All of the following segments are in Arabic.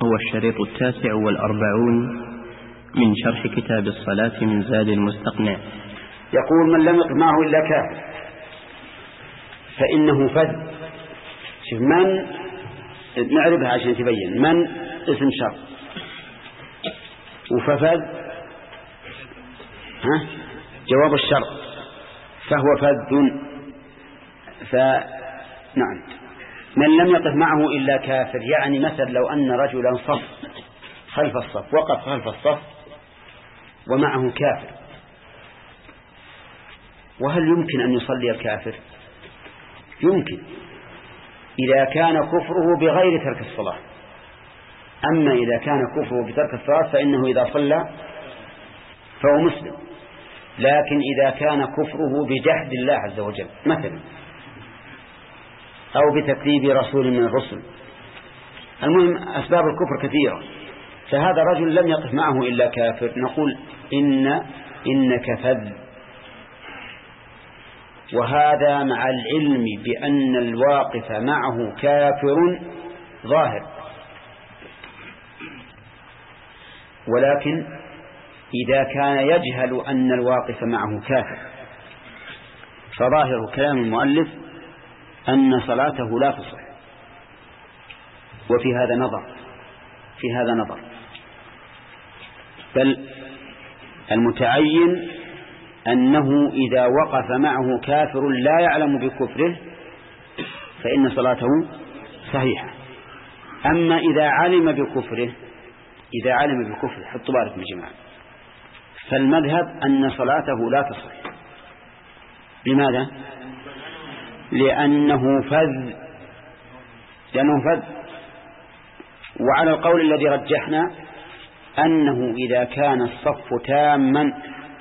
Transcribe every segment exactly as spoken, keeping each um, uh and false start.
هو الشريط التاسع والأربعون من شرح كتاب الصلاة من زاد المستقنع. يقول: من لم يقف معه إلا كافر فإنه فذ. شوف، من نعرفها عشان تبين. من اسم شرط، وففذ ها جواب الشرط، فهو فذ. فنعم، من لم يقف معه إلا كافر، يعني مثل لو أن رجلا صف خلف الصف، وقف خلف الصف ومعه كافر، وهل يمكن أن يصلي الكافر؟ يمكن إذا كان كفره بغير ترك الصلاة. أما إذا كان كفره بترك الصلاة فإنه إذا صلى فهو مسلم. لكن إذا كان كفره بجحد الله عز وجل مثلا، أو بتكذيب رسول من الرسل، المهم أسباب الكفر كثيرة، فهذا رجل لم يقف معه إلا كافر، نقول إن إنك فذ. وهذا مع العلم بأن الواقف معه كافر ظاهر، ولكن إذا كان يجهل أن الواقف معه كافر فظاهر كلام المؤلف أن صلاته لا تصح. وفي هذا نظر في هذا نظر بل المتعين أنه إذا وقف معه كافر لا يعلم بكفره فإن صلاته صحيحة. أما إذا علم بكفره إذا علم بكفره حطوا بالكم يا جماعة، فالمذهب أن صلاته لا تصح. لماذا؟ لأنه فذ لأنه فذ وعلى القول الذي رجحنا أنه إذا كان الصف تاما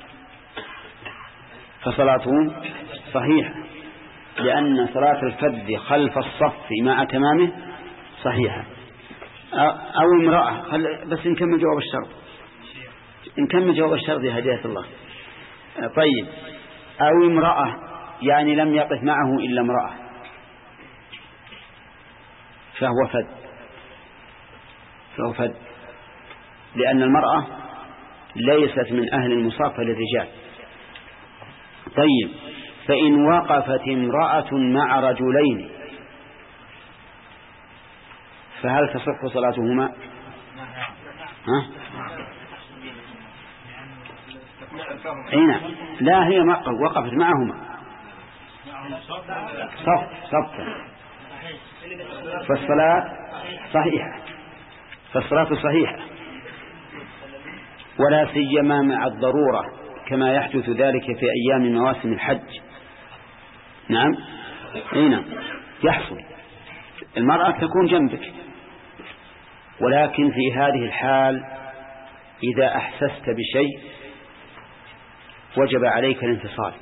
فصلاته صحيحة، لأن صلاة الفذ خلف الصف مع تمامه صحيحة. أو امرأة، بس نكمل جواب الشرط نكمل جواب الشرط يا هداية الله. طيب، أو امرأة يعني لم يقف معه إلا امرأة فهو فذ فهو فذ لأن المرأة ليست من أهل المصافة للرجال. طيب، فإن وقفت امرأة مع رجلين فهل تصح صلاتهما؟ ها؟ هنا لا، هي وقفت معهما صف صف فالصلاة صحيحة فالصلاة صحيحة ولا سيما مع الضرورة كما يحدث ذلك في أيام مواسم الحج. نعم هنا يحصل، المرأة تكون جنبك، ولكن في هذه الحال إذا أحسست بشيء وجب عليك الانفصال،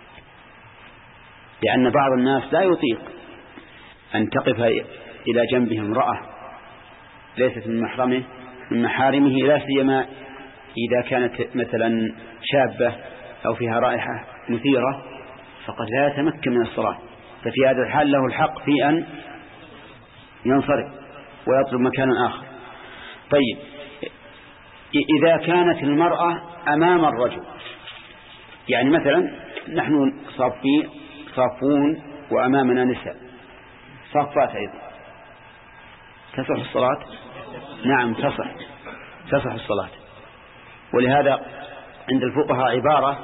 لأن بعض الناس لا يطيق أن تقف إلى جنبه امرأة ليست من محرمه من محارمه، لا سيما إذا كانت مثلا شابة أو فيها رائحة مثيرة فقد لا يتمكن من الصلاة، ففي هذا الحال له الحق في أن ينصرف ويطلب مكانا آخر. طيب، إذا كانت المرأة أمام الرجل، يعني مثلا نحن صافين صافون وأمامنا نساء صافات أيضا، تصح الصلاة؟ نعم تصح تصح الصلاة. ولهذا عند الفقهاء عبارة: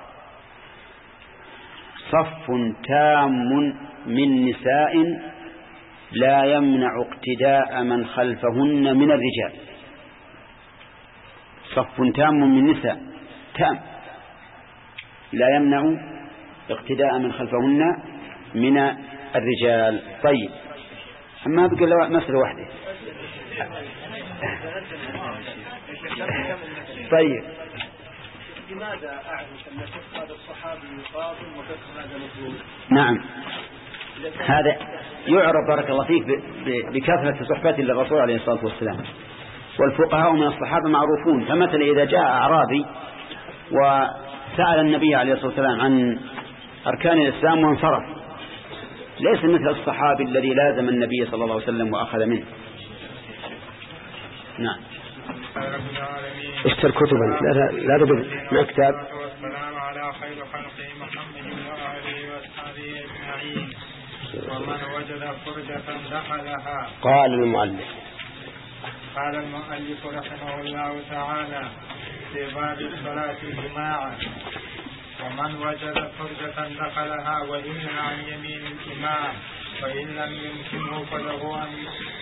صف تام من نساء لا يمنع اقتداء من خلفهن من الرجال. صف تام من نساء تام لا يمنع اقتداء من خلفهن من الرجال. طيب، أما بقى لو مسألة واحدة. طيب، لماذا أعرف أن فقه هذا الصحابي يقابل وفقه هذا مطلوب؟ نعم، هذا يعرف بارك الله فيك بكثرة صحبته للرسول عليه الصلاة والسلام، والفقهاء من الصحابة معروفون. فمثلا إذا جاء أعرابي وسأل النبي عليه الصلاة والسلام عن أركان الإسلام وانصرف، ليس مثل الصحابي الذي لازم النبي صلى الله عليه وسلم وأخذ منه. نعم. اشتر كتبا لا لا تقول ما كتاب. والسلام على خير خلقه محمد وآله وأصحابه أجمعين. ومن وجد فرجة دخلها. قال المؤلف قال المؤلف رحمه الله تعالى في باب الصلاة جماعة: ومن وجد فرجة دخلها وإن عن يمين الإمام فإن لم يمكنه فله أن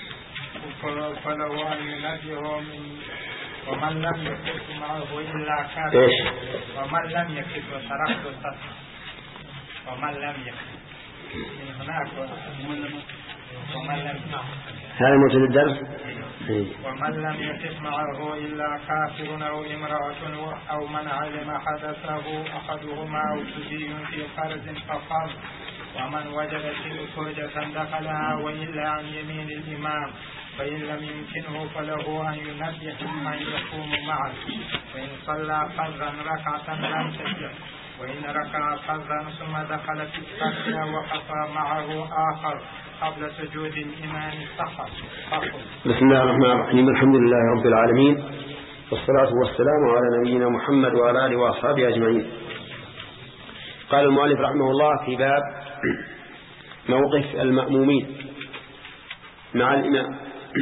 فله أن ينبه من ومن لم يكف معه إلا كافر. ومن لم يكف وتركت السطح ومن لم يكف من هناك ومن لم هذا موجود الدرس. ومن لم يكف معه إلا كافر أو امرأة أو من علم حدثه أحدهما أو سجي في فرز فقام. ومن وجد فرجة دخلها وإلا عن يمين الإمام فإن لم يمكنه فله أن ينبه من يقوم معه. وإن صلى فرضا ركعة لم تجد وإن ركع فرضا ثم دخل في الصلاة وقف معه آخر قبل سجود الإمام صح. بسم الله الرحمن الرحيم. الحمد لله رب العالمين والصلاة والسلام على نبينا محمد وعلى آله وأصحابه أجمعين. قال المؤلف رحمه الله في باب موقف المأمومين مع الإمام.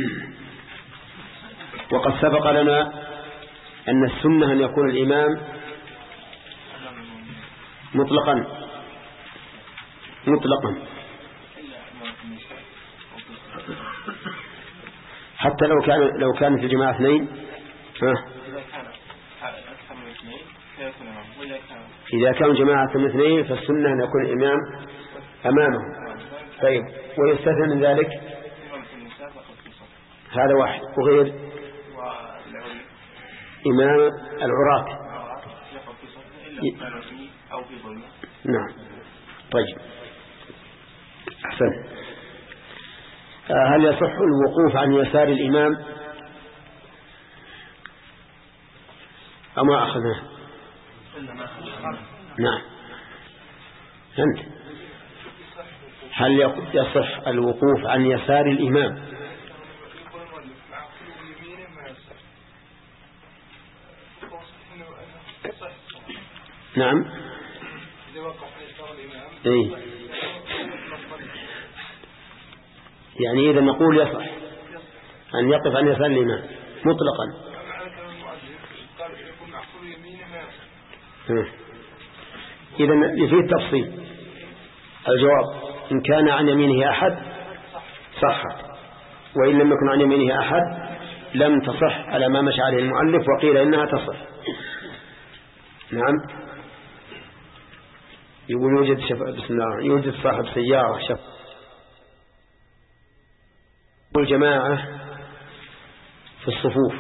وقد سبق لنا أن السنة أن يكون الإمام مطلقا مطلقا حتى لو كان لو كان في الجماعة اثنين. إذا كان جماعة اثنين فالسنة أن يكون الإمام أمامه. طيب ويستثنى من ذلك هذا واحد وغير إمام العراة. نعم. طيب أحسن. هل يصح الوقوف عن يسار الإمام أما أخذناه؟ نعم. أنت هل يصح الوقوف عن يسار الإمام؟ نعم. إيه؟ يعني إذا نقول يصح أن يقف عن يسار الإمام مطلقا. إذا يفيد التفصيل. الجواب إن كان عن يمينه أحد صحت وإن لم يكن عن يمينه أحد لم تصح على ما مشى عليه المؤلف وقيل إنها تصح. نعم. يقول يوجد شف... بسم الله يوجد صاحب سيارة شف والجماعة في الصفوف.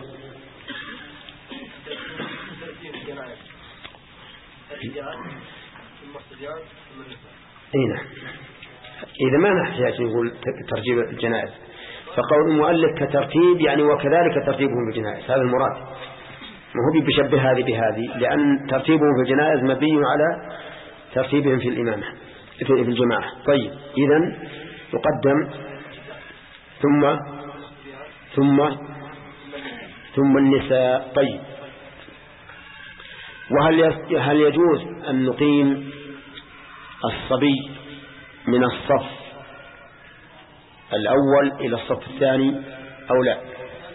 هنا إذا ما نحتاج نقول ترتيب الجنائز فقول المؤلف كترتيب يعني وكذلك ترتيبهم في الجنائز هذا المراد. ما هو بيشبه هذه بهذه لأن ترتيبهم في الجنائز مبني على ترتيبهم في الإمامة في الجماعة. طيب إذن يقدم ثم ثم ثم النساء. طيب وهل هل يجوز أن نقيم الصبي من الصف الأول إلى الصف الثاني أو لا؟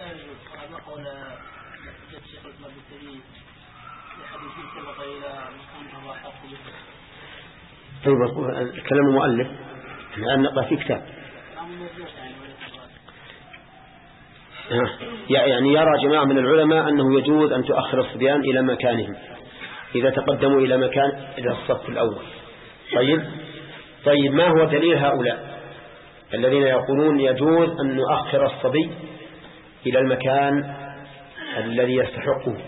طيب الكلام المؤلف الآن نقرأ في كتاب يعني يرى جماعة من العلماء أنه يجوز أن تؤخر الصبيان إلى مكانهم إذا تقدموا إلى مكان إلى الصف الأول. طيب طيب ما هو دليل هؤلاء الذين يقولون يجوز أن نؤخر الصبي إلى المكان الذي يستحقه؟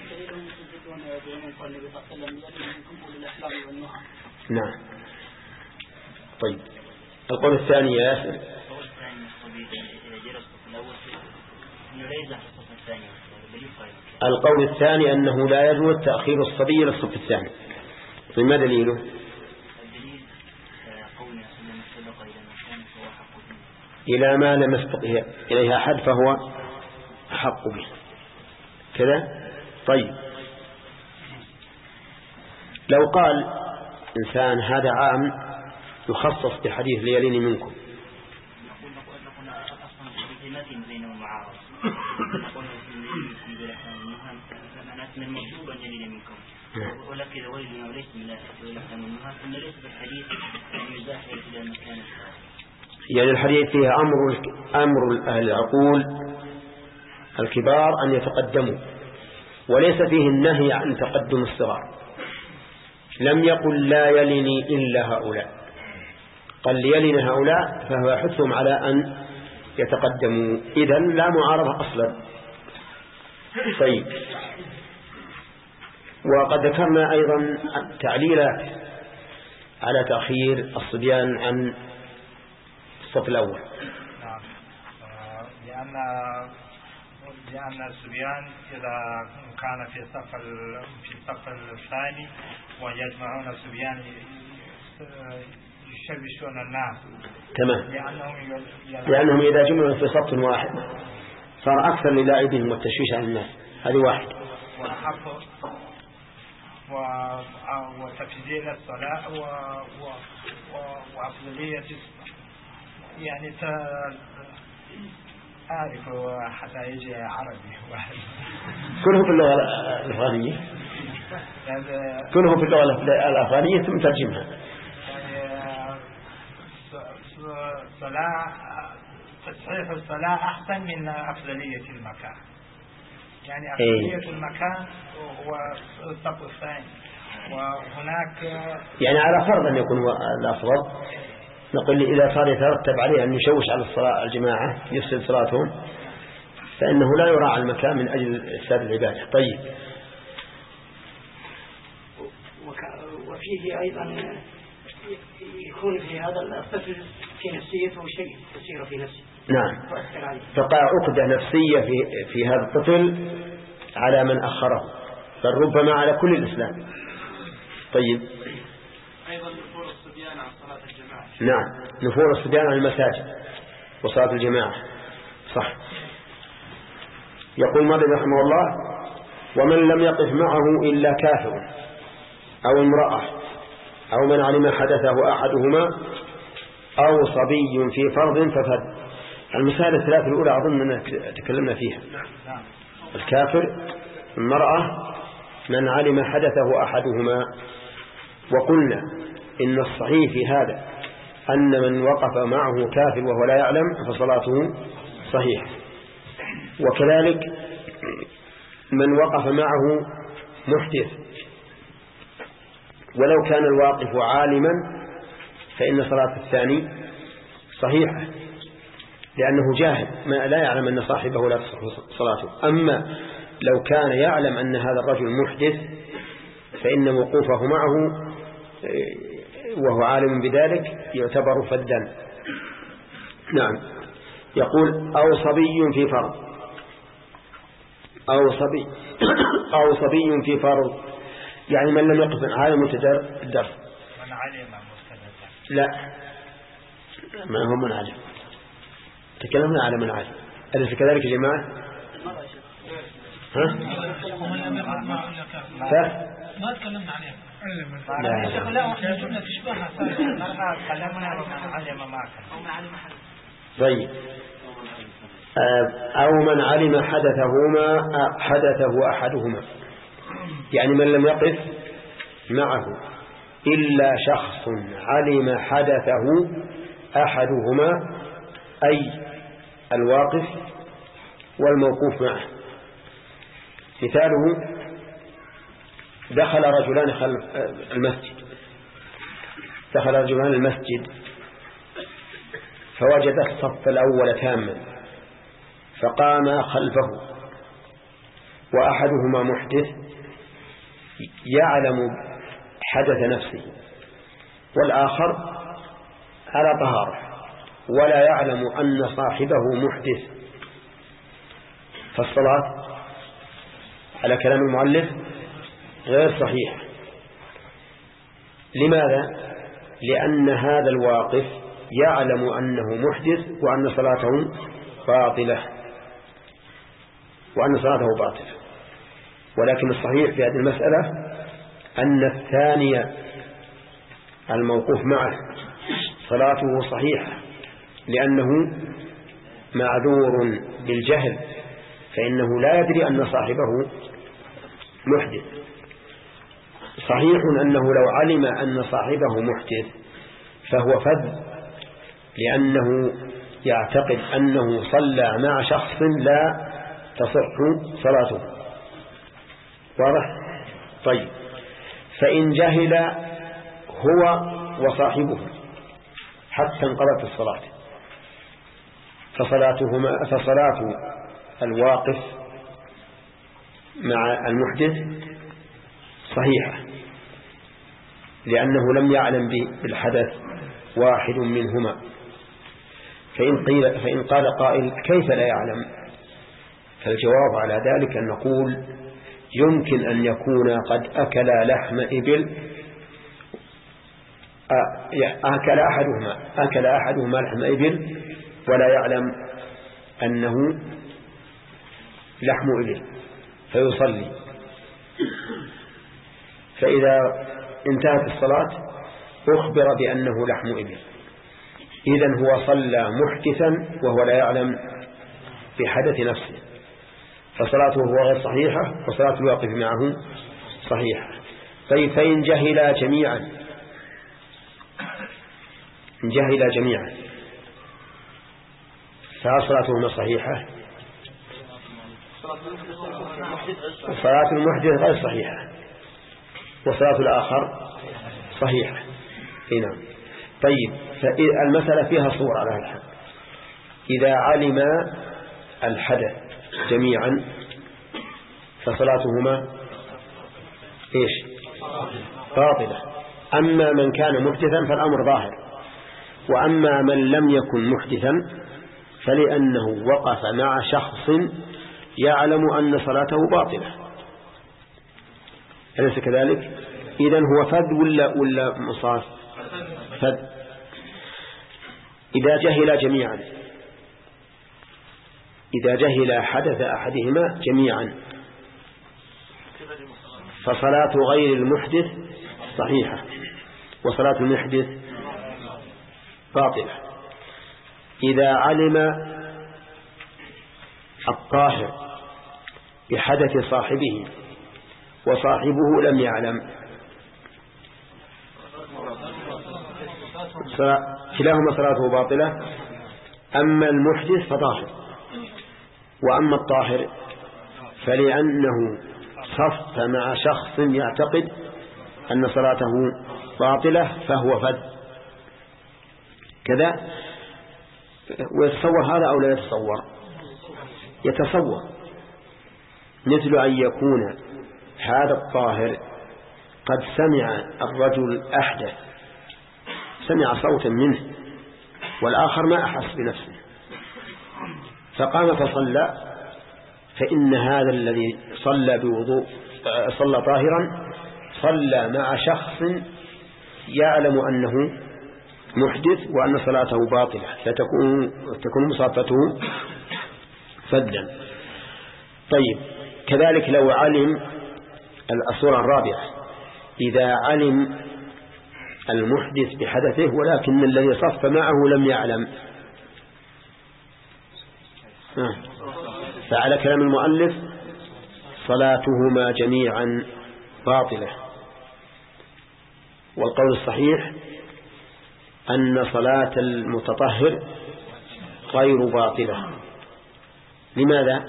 نعم. طيب القول الثاني يا ياسر. القول الثاني أنه لا يجوز تأخير الصبي إلى الصف الثاني. طيب ما دليله؟ إلى ما لم يسبق إليها أحد فهو أحق به كذا. طيب لو قال إنسان هذا عام يخصص بحديث ليلين منكم، من المطلوب أن يلين منكم ولكن إذا ويلنا وليس من لا يلحن منها ثم ليس بالحديث يزاحر إلى مكان الصلاة. يعني الحديث فيها أمر أمر أهل العقول الكبار أن يتقدموا، وليس فيه النهي عن تقدم الصغار. لم يقل لا يلني إلا هؤلاء، قال ليلن هؤلاء، فهو يحثهم على أن يتقدموا، إذن لا معارضة أصلا. طيب وقد ذكرنا أيضا تعليلات على تأخير الصبيان عن الصف الأول. نعم، لأن لأن الصبيان إذا كان في الصف في الصف الثاني ويجمعون الصبيان يشوشون الناس. تمام. لأنهم لأنهم إذا جمعوا في صف واحد صار أكثر للاعبهم والتشويش على الناس. هذه واحد. وتفضيل الصلاة وأفضلية يعني أعرف حتى يجي عربي واحد. كله في اللغة الأفغانية. كله في اللغة الأفغانية ثم ترجمها. يعني صلاة تصحيح الصلاة أحسن من أفضلية المكان. يعني أفضلية المكان هو الصف الثاني، وهناك يعني على فرض أن يكون الأفضل، نقول لي إذا صار يترتب عليه أن يشوش على الصلاة الجماعة يفسد صلاتهم، فإنه لا يراعى المكان من أجل إفساد العبادة. طيب وفيه أيضا يكون في هذا الطفل في نفسيته شيء يصير في نفسه. نعم، تقع عقدة نفسية في في هذا الطفل على من أخره، بل ربما على كل الإسلام. طيب أيضا نفور الصبيان عن صلاة الجماعة. نعم، نفور الصبيان عن المساجد وصلاة الجماعة. صح. يقول مالك رحمه الله: ومن لم يقف معه إلا كافر أو امرأة أو من علم حدثه أحدهما أو صبي في فرض ففد. المسائل الثلاث الأولى أظن أننا تكلمنا فيها. الكافر، المرأة، من علم حدثه أحدهما. وقلنا إن الصحيح في هذا أن من وقف معه كافر وهو لا يعلم فصلاته صحيح، وكذلك من وقف معه محدث ولو كان الواقف عالما فإن صلاة الثاني صحيحة، لأنه جاهل ما لا يعلم أن صاحبه لا تصح صلاته. أما لو كان يعلم أن هذا الرجل محدث فإن وقوفه معه وهو عالم بذلك يعتبر فدا. نعم. يقول: أو صبي في فرض أو صبي أو صبي في فرض، يعني من لم يقف عالم الدرس. من علم مستند. لا، ما هو من علم. تكلمنا على من علم. أليس كذلك يا جماعة؟ ها؟ ما تكلمنا عليه. لا لا احنا جملة تشبهها. تكلمنا عن من علم ما كان. طيب، أو من علم حدثهما حدثه أحدهما، يعني من لم يقف معه إلا شخص علم حدثه أحدهما، أي الواقف والموقوف معه. مثاله: دخل رجلان خلف المسجد دخل رجلان المسجد فوجد الصف الأول تاما فقام خلفه، وأحدهما محدث يعلم حدث نفسه والآخر على طهارة ولا يعلم أن صاحبه محدث، فالصلاة على كلام المؤلف غير صحيح. لماذا؟ لأن هذا الواقف يعلم أنه محدث وأن صلاته باطلة. وأن صلاته باطلة. ولكن الصحيح في هذه المسألة أن الثاني الموقوف معه صلاته صحيحة، لأنه معذور بالجهل، فإنه لا يدري أن صاحبه محدث. صحيح أنه لو علم أن صاحبه محدث فهو فذ، لأنه يعتقد أنه صلى مع شخص لا تصح صلاته. واضح؟ طيب، فإن جهل هو وصاحبه حتى انقضت الصلاة فصلاتهما فصلاة الواقف مع المحدث صحيحة، لأنه لم يعلم بالحدث واحد منهما. فإن, قيل فإن قال قائل كيف لا يعلم؟ فالجواب على ذلك أن نقول يمكن أن يكون قد أكل لحم إبل، أكل أحدهما أكل أحدهما لحم إبل ولا يعلم أنه لحم إبل فيصلي، فإذا انتهت الصلاة أخبر بأنه لحم إبل، إذن هو صلى محدثا وهو لا يعلم بحدث نفسه، فصلاته هو غير صحيحة وصلاة الواقف معه صحيحة. طيب، فإن جهلا جميعا إن جهلا جميعا فهل صلاتهما صحيحة؟ صلاة المحدث غير صحيحة وصلاة الآخر صحيحة. نعم. طيب، فالمسألة فيها صور على الحال. إذا علم الحدث جميعا فصلاتهما إيش؟ باطلة. أما من كان محدثا فالأمر ظاهر، وأما من لم يكن محدثا فلأنه وقف مع شخص يعلم أن صلاته باطلة، أليس كذلك؟ إذن هو فذ ولا, ولا مصاف؟ فذ. إذا جهل جميعا إذا جهل حدث أحدهما جميعا فصلاة غير المحدث صحيحة وصلاة المحدث باطلة. إذا علم الطاهر بحدث صاحبه وصاحبه لم يعلم كلاهما صلاته باطلة. أما المحدث فطاهر، وأما الطاهر فلأنه صف مع شخص يعتقد أن صلاته باطلة فهو فذ كذا. ويتصور هذا أو لا يتصور؟ يتصور، مثل أن يكون هذا الطاهر قد سمع الرجل أحدث، سمع صوتا منه والآخر ما أحس بنفسه فقام فصلى، فإن هذا الذي صلى بوضوء صلى طاهرا صلى مع شخص يعلم أنه محدث وأن صلاته باطلة، فتكون تكون مصافته فذا. طيب، كذلك لو علم الصورة الرابعة، إذا علم المحدث بحدثه ولكن الذي صف معه لم يعلم، فعلى كلام المؤلف صلاتهما جميعا باطلة. والقول الصحيح أن صلاة المتطهر غير باطلة. لماذا؟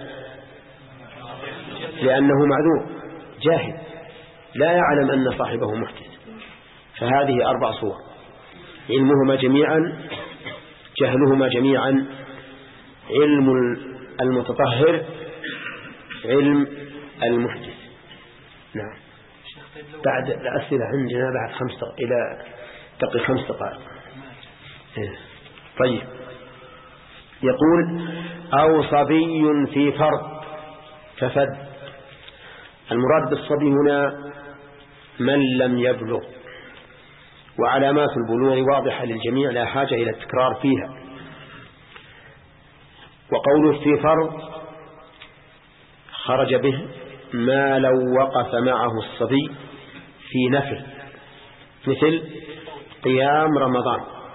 لأنه معذور جاهل لا يعلم أن صاحبه محدث. فهذه أربع صور: علمهما جميعا، جهلهما جميعا، علم المتطهر، علم المحدث. نعم. بعد الأسئلة عندنا بعد خمس دقائق إلى تقي خمس دقائق. طيب، يقول أو صبي في فرض ففد. المراد بالصبي هنا من لم يبلغ، وعلامات البلوغ واضحة للجميع لا حاجة إلى التكرار فيها. وقوله في فرض خرج به ما لو وقف معه الصبي في نفل مثل قيام رمضان.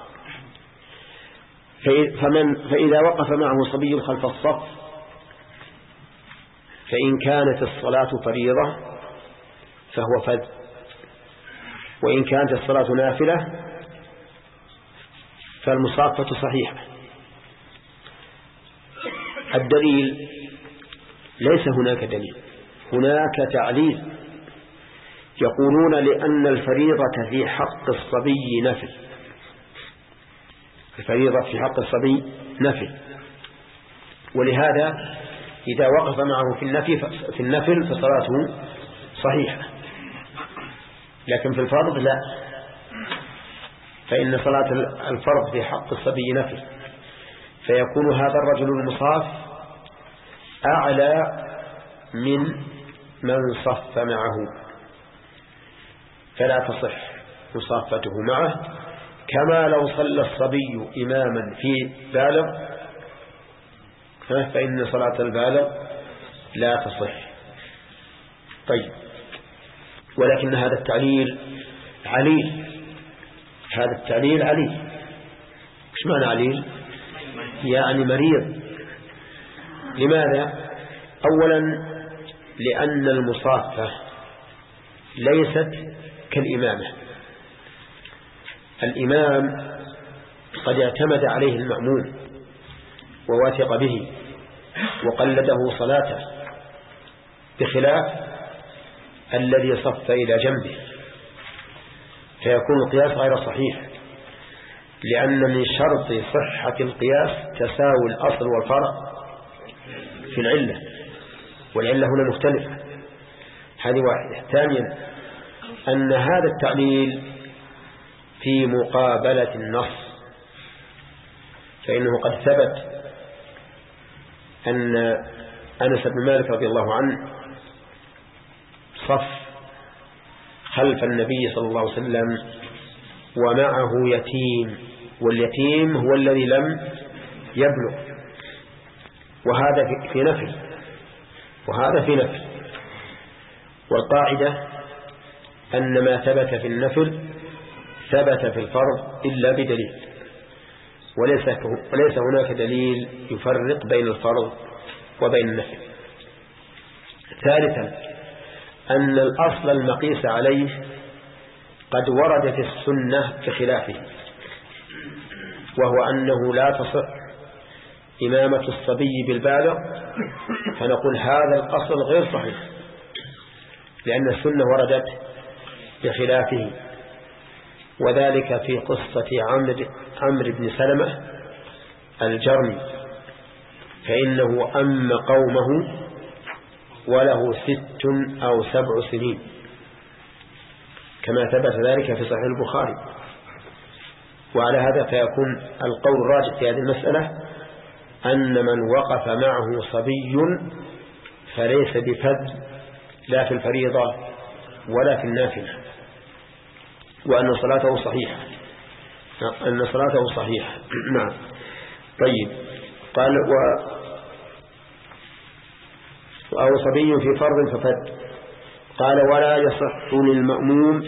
فمن فإذا وقف معه صبي خلف الصف فإن كانت الصلاة فريضة فهو فذ، وإن كانت الصلاة نافلة فالمصافة صحيحة. الدليل ليس هناك دليل، هناك تعليل. يقولون لأن الفريضة في حق الصبي نفل، الفريضة في حق الصبي نفل، ولهذا إذا وقف معه في النفل في النفل فصلاته صحيحة، لكن في الفرض لا، فإن صلاة الفرض في حق الصبي نفل، فيكون هذا الرجل المصاف أعلى من من صف معه، فلا تصح مصافته معه، كما لو صلى الصبي إماما في بالغ فإن صلاة البالغ لا تصح. طيب، ولكن هذا التعليل عليل، هذا التعليل عليل. ايش معنى عليل؟ يعني مريض. لماذا؟ أولا لأن المصافة ليست كالإمامة. الإمام قد اعتمد عليه المأموم وواثق به وقلده صلاته، بخلاف الذي صف إلى جنبه، فيكون القياس غير صحيح، لأن من شرط صحة القياس تساوي الأصل والفرع في العلة، والعلة هنا مختلفة. هذه واحدة. ثانيا أن هذا التعليل في مقابلة النص، فإنه قد ثبت أن أنس بن مالك رضي الله عنه صف خلف النبي صلى الله عليه وسلم ومعه يتيم، واليتيم هو الذي لم يبلغ، وهذا في نفل وهذا في نفل. والقاعدة أن ما ثبت في النفل ثبت في الفرض إلا بدليل، وليس وليس هناك دليل يفرق بين الفرض وبين النفل. ثالثا أن الأصل المقيس عليه قد وردت السنة بخلافه، وهو أنه لا تصح إمامة الصبي بالبالغ، فنقول هذا الأصل غير صحيح، لأن السنة وردت بخلافه. وذلك في قصة عمرو عمرو بن سلمة الجرمي، فإنه أم قومه وله ست أو سبع سنين، كما ثبت ذلك في صحيح البخاري. وعلى هذا فيكون القول الراجح في هذه المسألة أن من وقف معه صبي فليس بفذ لا في الفريضة ولا في النافلة، وأن صلاته صحيحة، أن صلاته صحيحة. نعم. طيب، قال و أو صبي في فرض ففد. قال ولا يصح للمأموم.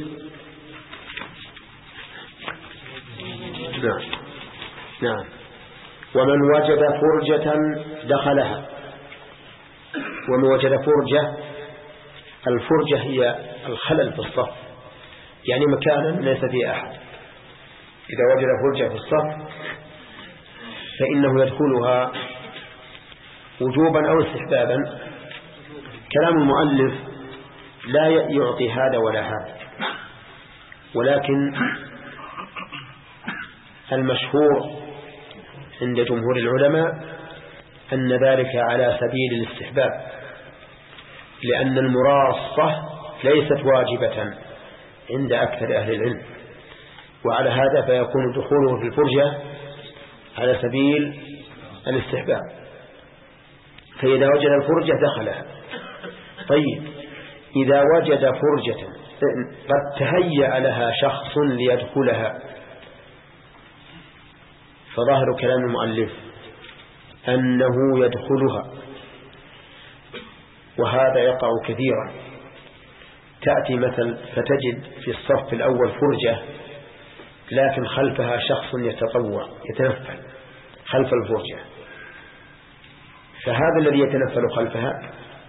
نعم نعم ومن وجد فرجة دخلها. ومن وجد فرجة، الفرجة هي الخلل في الصف، يعني مكانا ليس فيه أحد. إذا وجد فرجة في الصف فإنه يدخلها وجوبا أو استحبابا. كلام المؤلف لا يعطي هذا ولا هذا، ولكن المشهور عند جمهور العلماء أن ذلك على سبيل الاستحباب، لأن المراصة ليست واجبة عند أكثر أهل العلم، وعلى هذا فيكون دخوله في الفرجة على سبيل الاستحباب. فإذا وجد الفرجة دخلها. طيب، إذا وجد فرجة قد تهيأ لها شخص ليدخلها، فظاهر كلام المؤلف أنه يدخلها، وهذا يقع كثيرا. تأتي مثل فتجد في الصف الأول فرجة لكن خلفها شخص يتطوع يتنفل خلف الفرجة، فهذا الذي يتنفل خلفها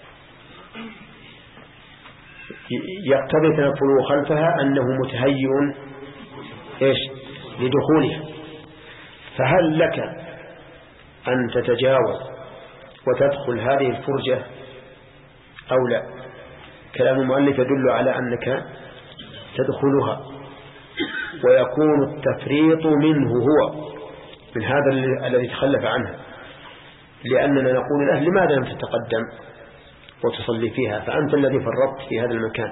يقتضي تنفله خلفها أنه متهيئ إيش لدخولها، فهل لك أن تتجاوز وتدخل هذه الفرجة أو لا؟ كلام المؤلف يدل على أنك تدخلها، ويكون التفريط منه هو من هذا الذي تخلف عنه، لأننا نقول له لماذا لم تتقدم وتصلي فيها، فأنت الذي فرطت في هذا المكان.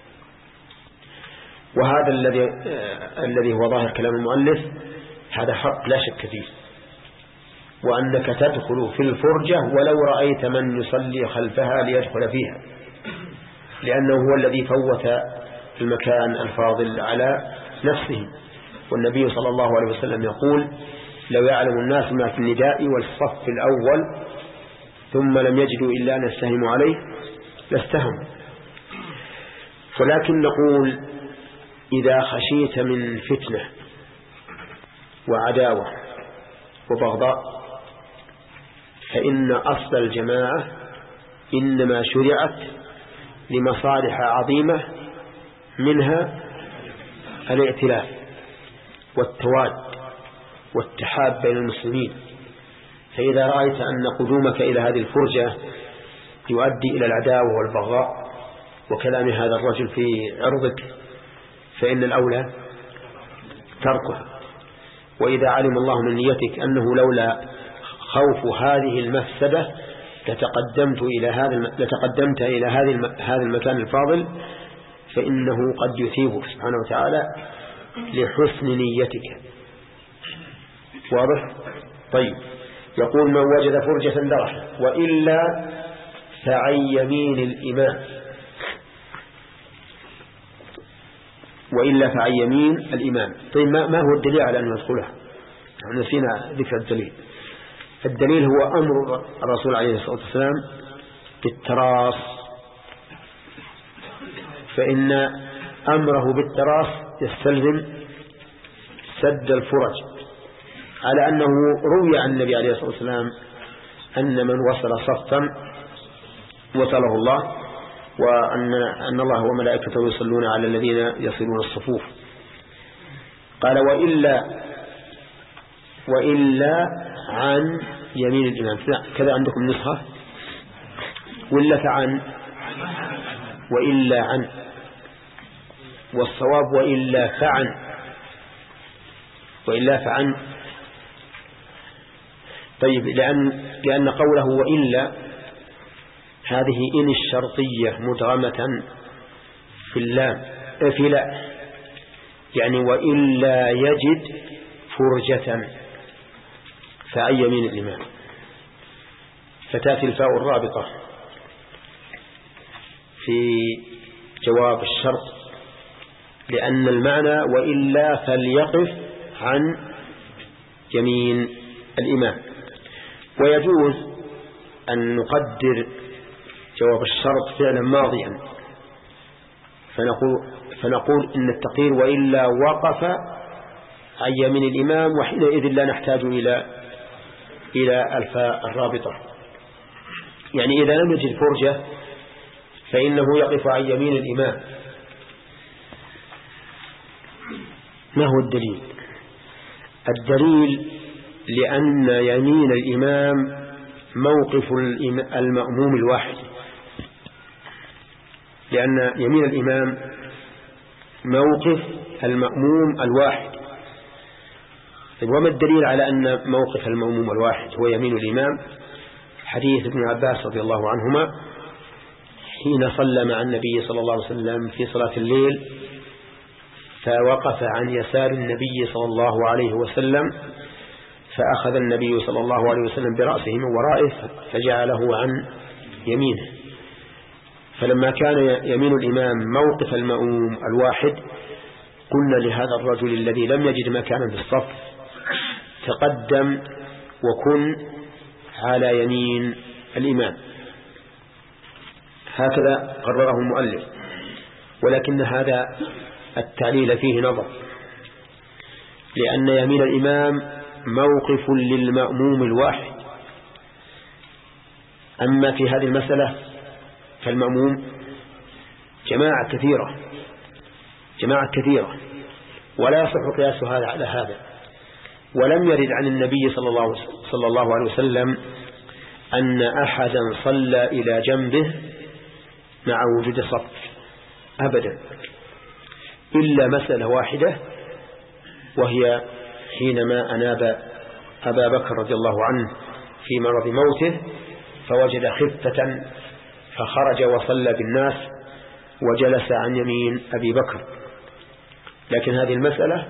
وهذا الذي الذي هو ظاهر كلام المؤلف هذا حق لا شك فيه، وأنك تدخل في الفرجة ولو رأيت من يصلي خلفها ليدخل فيها، لأنه هو الذي فوت المكان الفاضل على نفسه. والنبي صلى الله عليه وسلم يقول لو يعلم الناس ما في النداء والصف الأول ثم لم يجدوا إلا أن يستهموا عليه لاستهموا. ولكن نقول إذا خشيت من فتنة وعداوة وبغضاء فإن أصل الجماعة إنما شرعت لمصالح عظيمة، منها الائتلاف والتواد والتحاب بين المسلمين. فإذا رأيت أن قدومك إلى هذه الفرجة يؤدي إلى العداوة والبغضاء وكلام هذا الرجل في عرضك فإن الأولى تركه. وإذا علم الله من نيتك أنه لولا خوف هذه المفسدة لتقدمت إلى هذا لتقدمت إلى هذه هذا المكان الفاضل، فإنه قد يثيبك سبحانه وتعالى لحسن نيتك. واضح؟ طيب، يقول من وجد فرجة درح وإلا فعن يمين الإمام، وإلا فعن يمين الإمام. طيب ما هو الدليل على أن يدخلها؟ نسينا ذكر الدليل. الدليل هو أمر الرسول عليه الصلاة والسلام بالتراص، فإن أمره بالتراص يستلزم سد الفرج، على أنه روي عن النبي عليه الصلاة والسلام أن من وصل صفا وصله الله، وأن أن الله وملائكته يصلون على الذين يصلون الصفوف. قال وإلا وإلا عن يمين الإمام، كذا عندكم نسخة وإلا فعن وإلا عن، والصواب وإلا فعن وإلا فعن. طيب، لأن لأن قوله وإلا هذه إن الشرطية مدغمة في اللام في لا، يعني وإلا يجد فرجة فعن يمين الإمام، فتأتي الفاء الرابطة في جواب الشرط، لأن المعنى وإلا فليقف عن يمين الإمام. ويجوز أن نقدر جواب الشرط فعلا ماضيا، فنقول, فنقول إن التقدير وإلا وقف عن يمين الإمام، وحينئذ لا نحتاج إلى إلى الفاء الرابطة. يعني إذا لم يجد فرجة فإنه يقف عن يمين الإمام. ما هو الدليل؟ الدليل لأن يمين الإمام موقف المأموم الواحد، لأن يمين الإمام موقف المأموم الواحد. وما الدليل على أن موقف المأموم الواحد هو يمين الإمام؟ حديث ابن عباس رضي الله عنهما حين صلى مع النبي صلى الله عليه وسلم في صلاة الليل، فوقف عن يسار النبي صلى الله عليه وسلم، فأخذ النبي صلى الله عليه وسلم برأسه من ورائه فجعله عن يمينه. فلما كان يمين الإمام موقف المأموم الواحد قلنا لهذا الرجل الذي لم يجد مكانا في الصف تقدم وكن على يمين الإمام. هكذا قرره المؤلف. ولكن هذا التعليل فيه نظر، لأن يمين الإمام موقف للمأموم الواحد. أما في هذه المسألة فالمأموم جماعة كثيرة جماعة كثيرة ولا يصح قياس هذا على هذا. ولم يرد عن النبي صلى الله, صلى الله عليه وسلم أن أحدا صلى إلى جنبه مع وجود صف أبدا، إلا مسألة واحدة، وهي حينما أناب أبا بكر رضي الله عنه في مرض موته فوجد خفة فخرج وصلى بالناس وجلس عن يمين أبي بكر. لكن هذه المسألة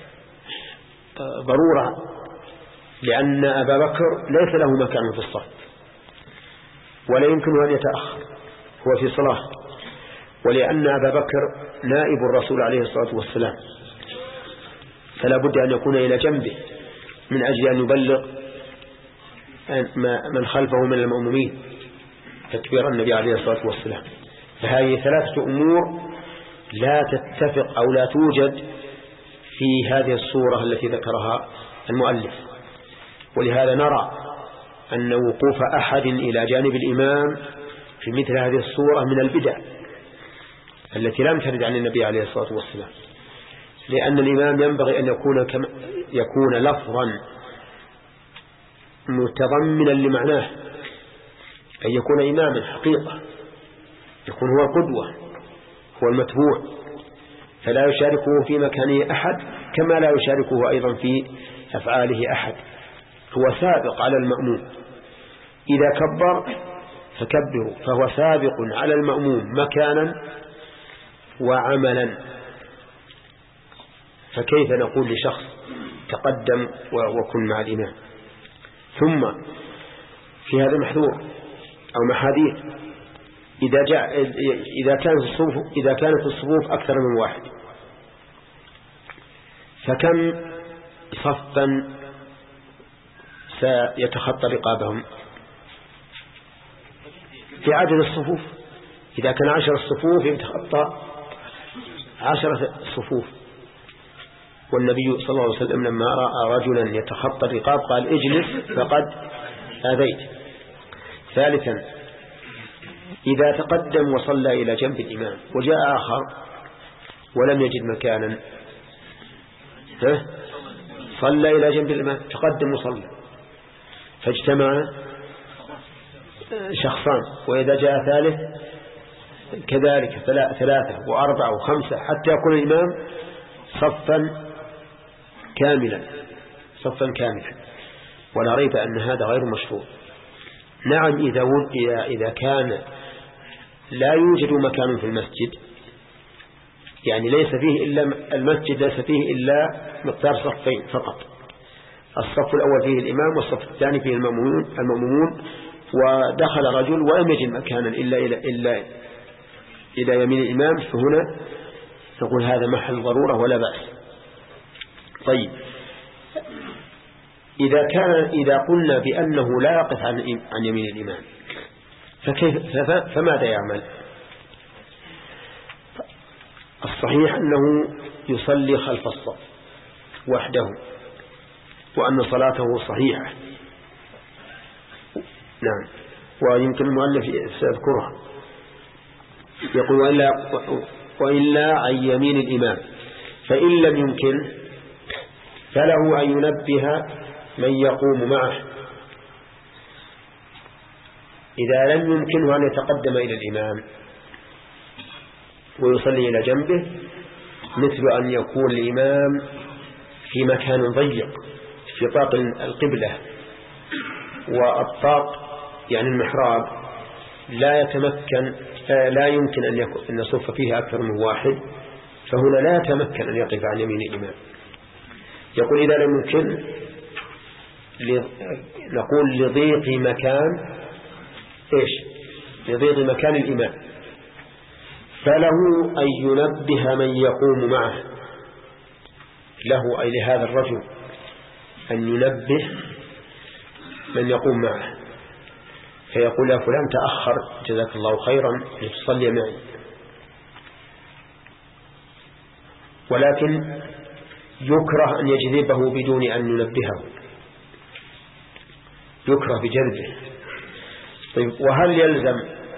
ضرورة، لأن أبا بكر ليس له مكان في الصف ولا يمكن أن يتأخر، هو في صلاة، ولأن أبا بكر نائب الرسول عليه الصلاة والسلام، فلا بد أن يكون إلى جنبه من أجل أن يبلغ من خلفه من المأمومين تكبير النبي عليه الصلاة والسلام. فهذه ثلاثة أمور لا تتفق أو لا توجد في هذه الصورة التي ذكرها المؤلف. ولهذا نرى أن وقوف أحد إلى جانب الإمام في مثل هذه الصورة من البدع التي لم ترد عن النبي عليه الصلاة والسلام، لأن الإمام ينبغي أن يكون كما يكون لفظا متضمنا لمعناه، أن يكون إماما حقيقة، يكون هو القدوة، هو المتبوع، فلا يشاركه في مكانه أحد كما لا يشاركه أيضا في أفعاله أحد، هو سابق على المأموم. إذا كبر فكبروا، فهو سابق على المأموم مكانا وعملا. فكيف نقول لشخص تقدم وكن مع الإمام؟ ثم في هذا محذور أو محاذير، إذا جاء إذا كانت الصفوف إذا كانت الصفوف أكثر من واحد، فكم صفا سيتخطى رقابهم في عدد الصفوف؟ إذا كان عشر الصفوف يتخطى عشرة صفوف. والنبي صلى الله عليه وسلم لما رأى رجلا يتخطى الرقاب قال اجلس فقد آذيت. ثالثا، إذا تقدم وصلى إلى جنب الإمام وجاء آخر ولم يجد مكانا صلى إلى جنب الإمام، تقدم وصلى، فاجتمع شخصان، وإذا جاء ثالث كذلك ثلاثة وأربعة وخمسة حتى يكون الإمام صفا كاملا صفا كاملا ولا ريب أن هذا غير مشروع. نعم، إذا إذا كان لا يوجد مكان في المسجد، يعني ليس فيه إلا المسجد ليس فيه إلا مقدار صفين فقط، الصف الأول فيه الإمام والصف الثاني فيه المأمومون المأمومون ودخل رجل ولم يجد مكانا إلا إلى إلا إلى يمين الإمام، فهنا نقول هذا محل ضرورة ولا بأس. طيب، إذا كان إذا قلنا بأنه لا يقف عن عن يمين الإمام فكيف فماذا يعمل؟ الصحيح أنه يصلي خلف الصف وحده، وأن صلاته صحيحة. نعم، ويمكن المؤلف سيذكرها، يقول وإلا, وإلا عن يمين الإمام، فإن لم يمكن فله أن ينبه من يقوم معه. إذا لم يمكنه أن يتقدم إلى الإمام ويصلي إلى جنبه، مثل أن يكون الإمام في مكان ضيق في طاق القبلة، والطاق يعني المحراب لا يتمكن لا يمكن أن يكون أن يصف فيها أكثر من واحد، فهنا لا يتمكن أن يقف عن يمين الإمام. يقول إذا لم يمكن نقول لضيق مكان إيش لضيق مكان الإمام، فله أن ينبه من يقوم معه، له أي لهذا الرجل أن ينبه من يقوم معه، فيقول يا فلان تأخر جزاك الله خيرا لتصلي معي، ولكن يكره أن يجذبه بدون أن ينبهه، يكره بجذبه. طيب وهل يلزم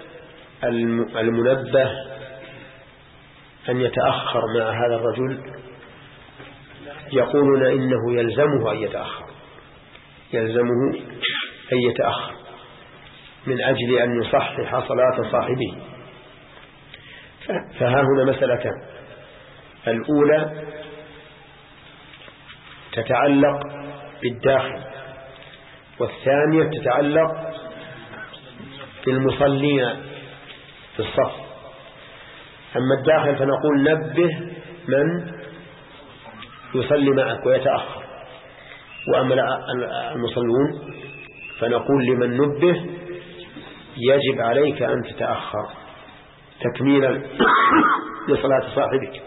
المنبه أن يتأخر مع هذا الرجل؟ يقولون إنه يلزمه أن يتأخر، يلزمه أن يتأخر من أجل أن يصحح صلاة صاحبه. فها هنا مسألتان: الأولى تتعلق بالداخل، والثانية تتعلق بالمصلين في الصف. أما الداخل فنقول نبه من يصلي معك ويتأخر، وأما المصلون فنقول لمن نبه يجب عليك أن تتأخر تكميلا لصلاة صاحبك.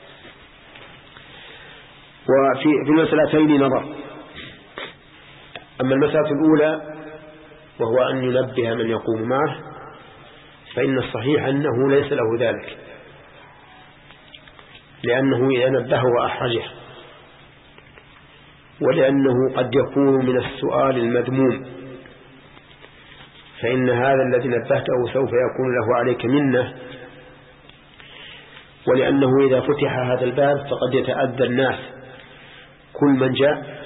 وفي المسألتين نظر. أما المسألة الأولى وهو أن ينبه من يقوم معه، فإن الصحيح أنه ليس له ذلك، لأنه إذا نبهه أحرجه، ولأنه قد يكون من السؤال المذموم، فإن هذا الذي نبهته سوف يكون له عليك منه، ولأنه إذا فتح هذا الباب فقد يتأذى الناس، كل من جاء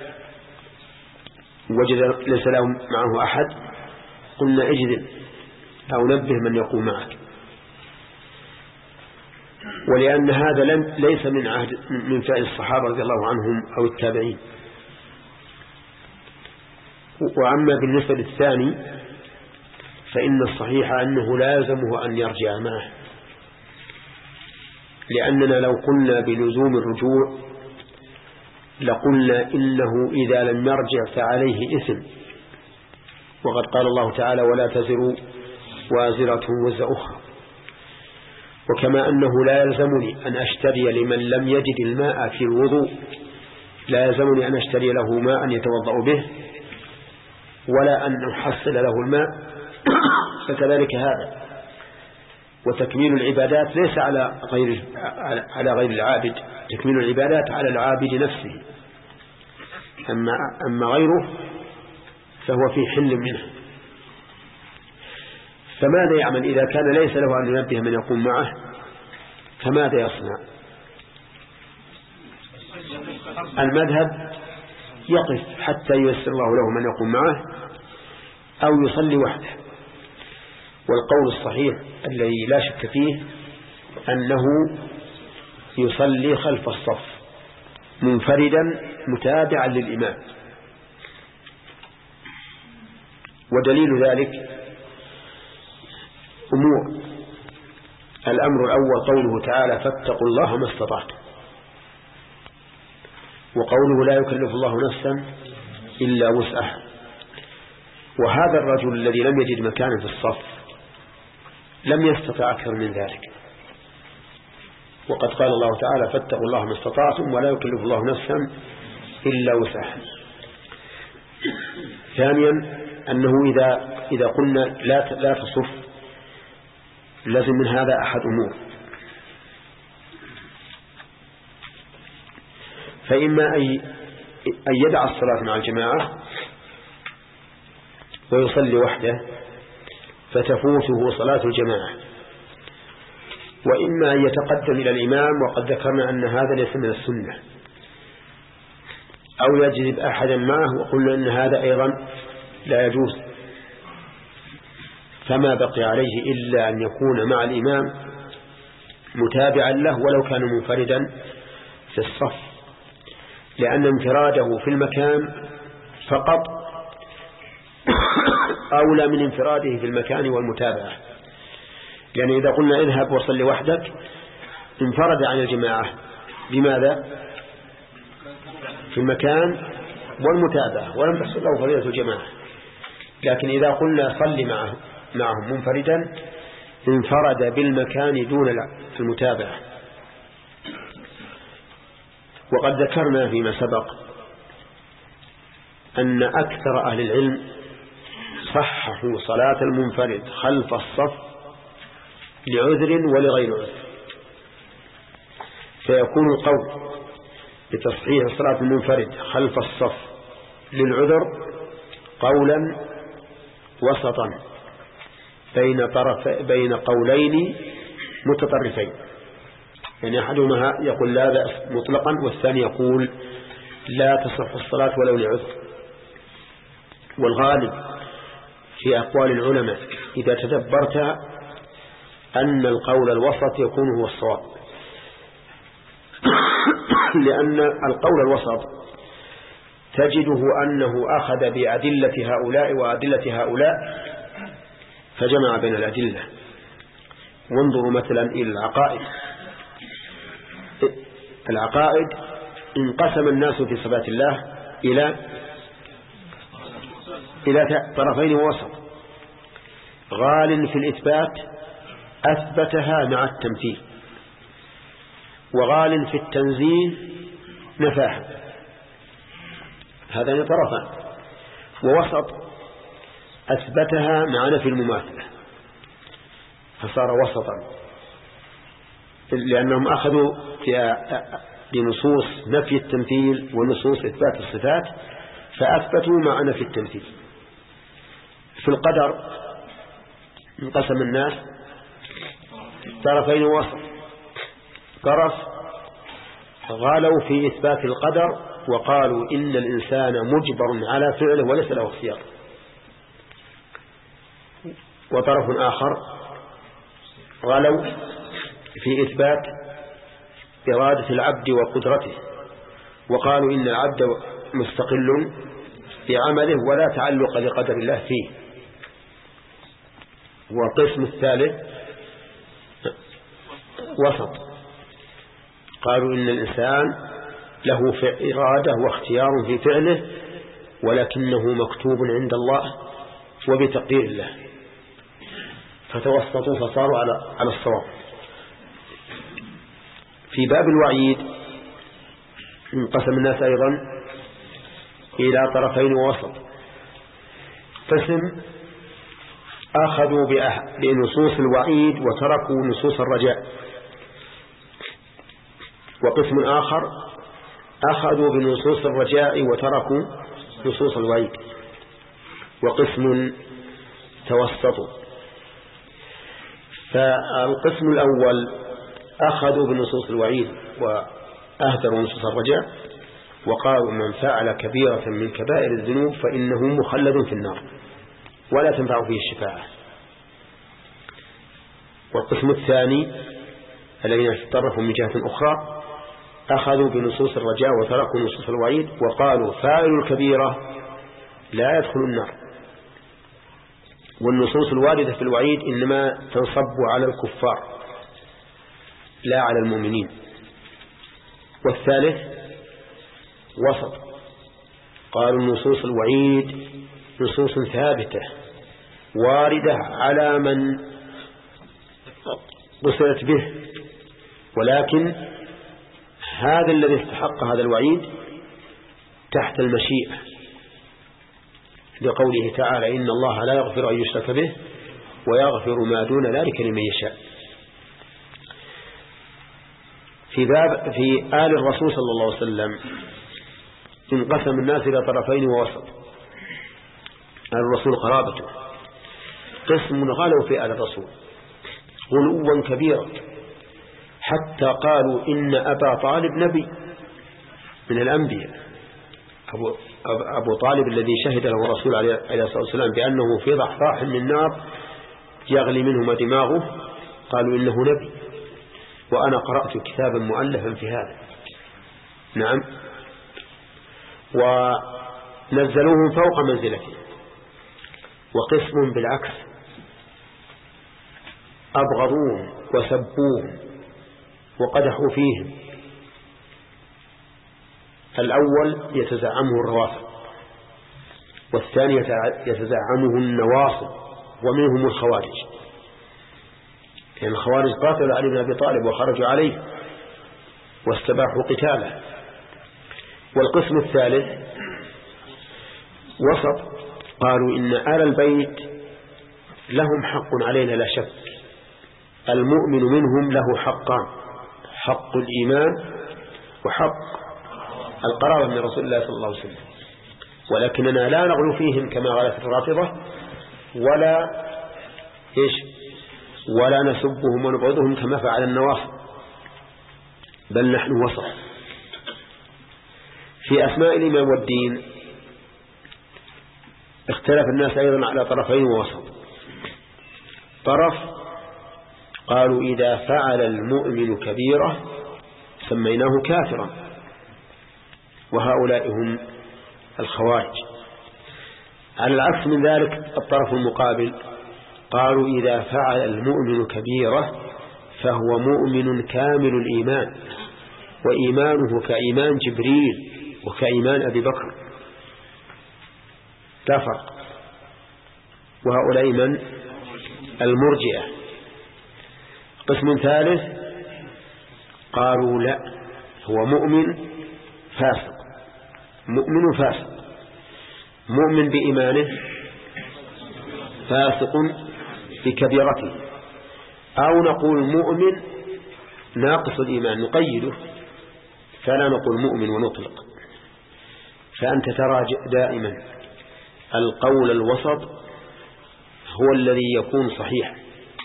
وجد ليس له معه أحد قلنا اجذب أو نبه من يقوم معك. ولأن هذا ليس من عهد من فعل الصحابة رضي الله عنهم أو التابعين. وأما بالنسبة للثاني فإن الصحيح أنه لازمه أن يرجع معه، لأننا لو قلنا بلزوم الرجوع لقلنا إنه إذا لم يرجع فعليه إثم، وقد قال الله تعالى ولا تزر وازرة وزر أخرى. وكما أنه لا يلزمني أن أشتري لمن لم يجد الماء في الوضوء، لا يلزمني أن أشتري له ماء يتوضأ به ولا أن أحصل له الماء، فكذلك هذا. وتكميل العبادات ليس على غير على غير العابد، تكميل العبادات على العابد نفسه، أما أما غيره فهو في حل منه. فماذا يعمل إذا كان ليس له أن ينبه من يقوم معه؟ فماذا يصنع؟ المذهب يقف حتى ييسر الله له من يقوم معه أو يصلي وحده. والقول الصحيح الذي لا شك فيه أنه يصلي خلف الصف منفردا متابعا للإمام. ودليل ذلك أمور. الأمر الأول قوله تعالى فاتقوا الله ما استطعتم، وقوله لا يكلف الله نفسا إلا وسعها. وهذا الرجل الذي لم يجد مكانا في الصف لم يستطع أكثر من ذلك، وقد قال الله تعالى فاتقوا الله ما استطعتم ولا يكلف الله نفسا إلا وسعها. ثانيا أنه إذا إذا قلنا لا لا تصف لازم من هذا أحد أمور. فإما أن يدع الصلاة مع الجماعة ويصلي وحده فتفوته صلاة الجماعة، وإما أن يتقدم إلى الإمام، وقد ذكرنا أن هذا ليس من السنة، أو يجذب أحدا معه وقلنا أن هذا أيضا لا يجوز. فما بقي عليه إلا أن يكون مع الإمام متابعا له ولو كان منفردا في الصف، لأن انفراده في المكان فقط أولى من انفراده في المكان والمتابعة. يعني إذا قلنا اذهب وصل وحدك انفرد عن الجماعة بماذا؟ في المكان والمتابعة، ولم تحصل له فضيلة الجماعة. لكن إذا قلنا صل معه معهم منفردا انفرد بالمكان دون المتابعة. وقد ذكرنا فيما سبق أن أكثر أهل العلم صححوا صلاة المنفرد خلف الصف لعذر ولغير عذر، فيكون القول بتصحيح صلاة المنفرد خلف الصف للعذر قولا وسطا بين طرف بين قولين متطرفين، يعني أحدهما يقول لا بأس مطلقا والثاني يقول لا تصح الصلاة ولو لعذر. والغالب في أقوال العلماء إذا تدبرت أن القول الوسط يكون هو الصواب، لأن القول الوسط تجده أنه أخذ بأدلة هؤلاء وأدلة هؤلاء فجمع بين الأدلة. وانظروا مثلا إلى العقائد، العقائد انقسم الناس في صفات الله إلى إلى طرفين ووسط. غال في الإثبات أثبتها مع التمثيل، وغال في التنزيه نفاها، هذان طرفان. ووسط أثبتها مع نفي المماثلة فصار وسطا، لأنهم أخذوا بنصوص نفي التمثيل ونصوص إثبات الصفات فأثبتوا مع نفي التمثيل. في القدر انقسم الناس طرفين ووسط، طرف غالوا في إثبات القدر وقالوا إن الإنسان مجبر على فعله وليس له اختيار، وطرف آخر غالوا في إثبات إرادة العبد وقدرته وقالوا إن العبد مستقل بعمله ولا تعلق لقدر الله فيه. والقسم الثالث وسط، قالوا إن الإنسان له إرادة واختيار في فعله ولكنه مكتوب عند الله وبتقدير الله، فتوسطوا فصاروا على على الصواب. في باب الوعيد انقسم الناس أيضا إلى طرفين ووسط. قسم أخذوا بنصوص الوعيد وتركوا نصوص الرجاء، وقسم آخر أخذوا بنصوص الرجاء وتركوا نصوص الوعيد، وقسم توسطوا. فالقسم الأول أخذوا بنصوص الوعيد وأهدروا نصوص الرجاء وقالوا من فعل كبيرة من كبائر الذنوب فإنه مخلد في النار ولا تنفع فيه الشفاعة. والقسم الثاني الذين تطرفوا من جهة أخرى أخذوا بنصوص الرجاء وتركوا نصوص الوعيد وقالوا فاعل الكبيرة لا يدخل النار، والنصوص الواردة في الوعيد إنما تنصب على الكفار لا على المؤمنين. والثالث وسط، قالوا نصوص الوعيد نصوص ثابتة واردة على من قصرت به، ولكن هذا الذي استحق هذا الوعيد تحت المشيئة، لقوله تعالى إن الله لا يغفر أن يشرك به ويغفر ما دون ذلك لمن يشاء. في باب في آل الرسول صلى الله عليه وسلم انقسم الناس إلى طرفين ووسط. آل الرسول قرابته، قسم غلوا في آل الرسول غلوا كبيرا حتى قالوا إن أبا طالب نبي من الأنبياء. أبو, أبو طالب الذي شهد له الرسول عليه الصلاة والسلام بأنه في ضحضاح من نار يغلي منهما دماغه، قالوا إنه نبي، وأنا قرأت كتابا مؤلفا في هذا. نعم، ونزلوهم فوق منزلته. وقسم بالعكس أبغضوهم وسبوهم وقدحوا فيهم. الأول يتزعمه الروافض، والثاني يتزعمه النواصب، ومنهم الخوارج، يعني الخوارج قاتلوا علي بن أبي طالب وخرجوا عليه واستباحوا قتاله. والقسم الثالث وسط، قالوا إن آل البيت لهم حق علينا لا شك، المؤمن منهم له حقان، حق الإيمان وحق القرابة من رسول الله صلى الله عليه وسلم، ولكننا لا نغلو فيهم كما غلت الرافضة ولا إيش ولا نسبهم ونبغضهم كما فعل النواصب، بل نحن وسط. في أسماء الإيمان والدين اختلف الناس أيضا على طرفين ووسط. طرف قالوا إذا فعل المؤمن كبيرة سميناه كافرا، وهؤلاء هم الخوارج. على العكس من ذلك الطرف المقابل قالوا إذا فعل المؤمن كبيرة فهو مؤمن كامل الإيمان، وإيمانه كإيمان جبريل وكإيمان أبي بكر لا فرق. وهؤلاء من المرجئة. قسم ثالث قالوا لا، هو مؤمن فاسق، مؤمن فاسق، مؤمن بإيمانه فاسق بكبيرته، أو نقول مؤمن ناقص الإيمان نقيده فلا نقول مؤمن ونطلق. فأنت ترى دائما القول الوسط هو الذي يكون صحيح،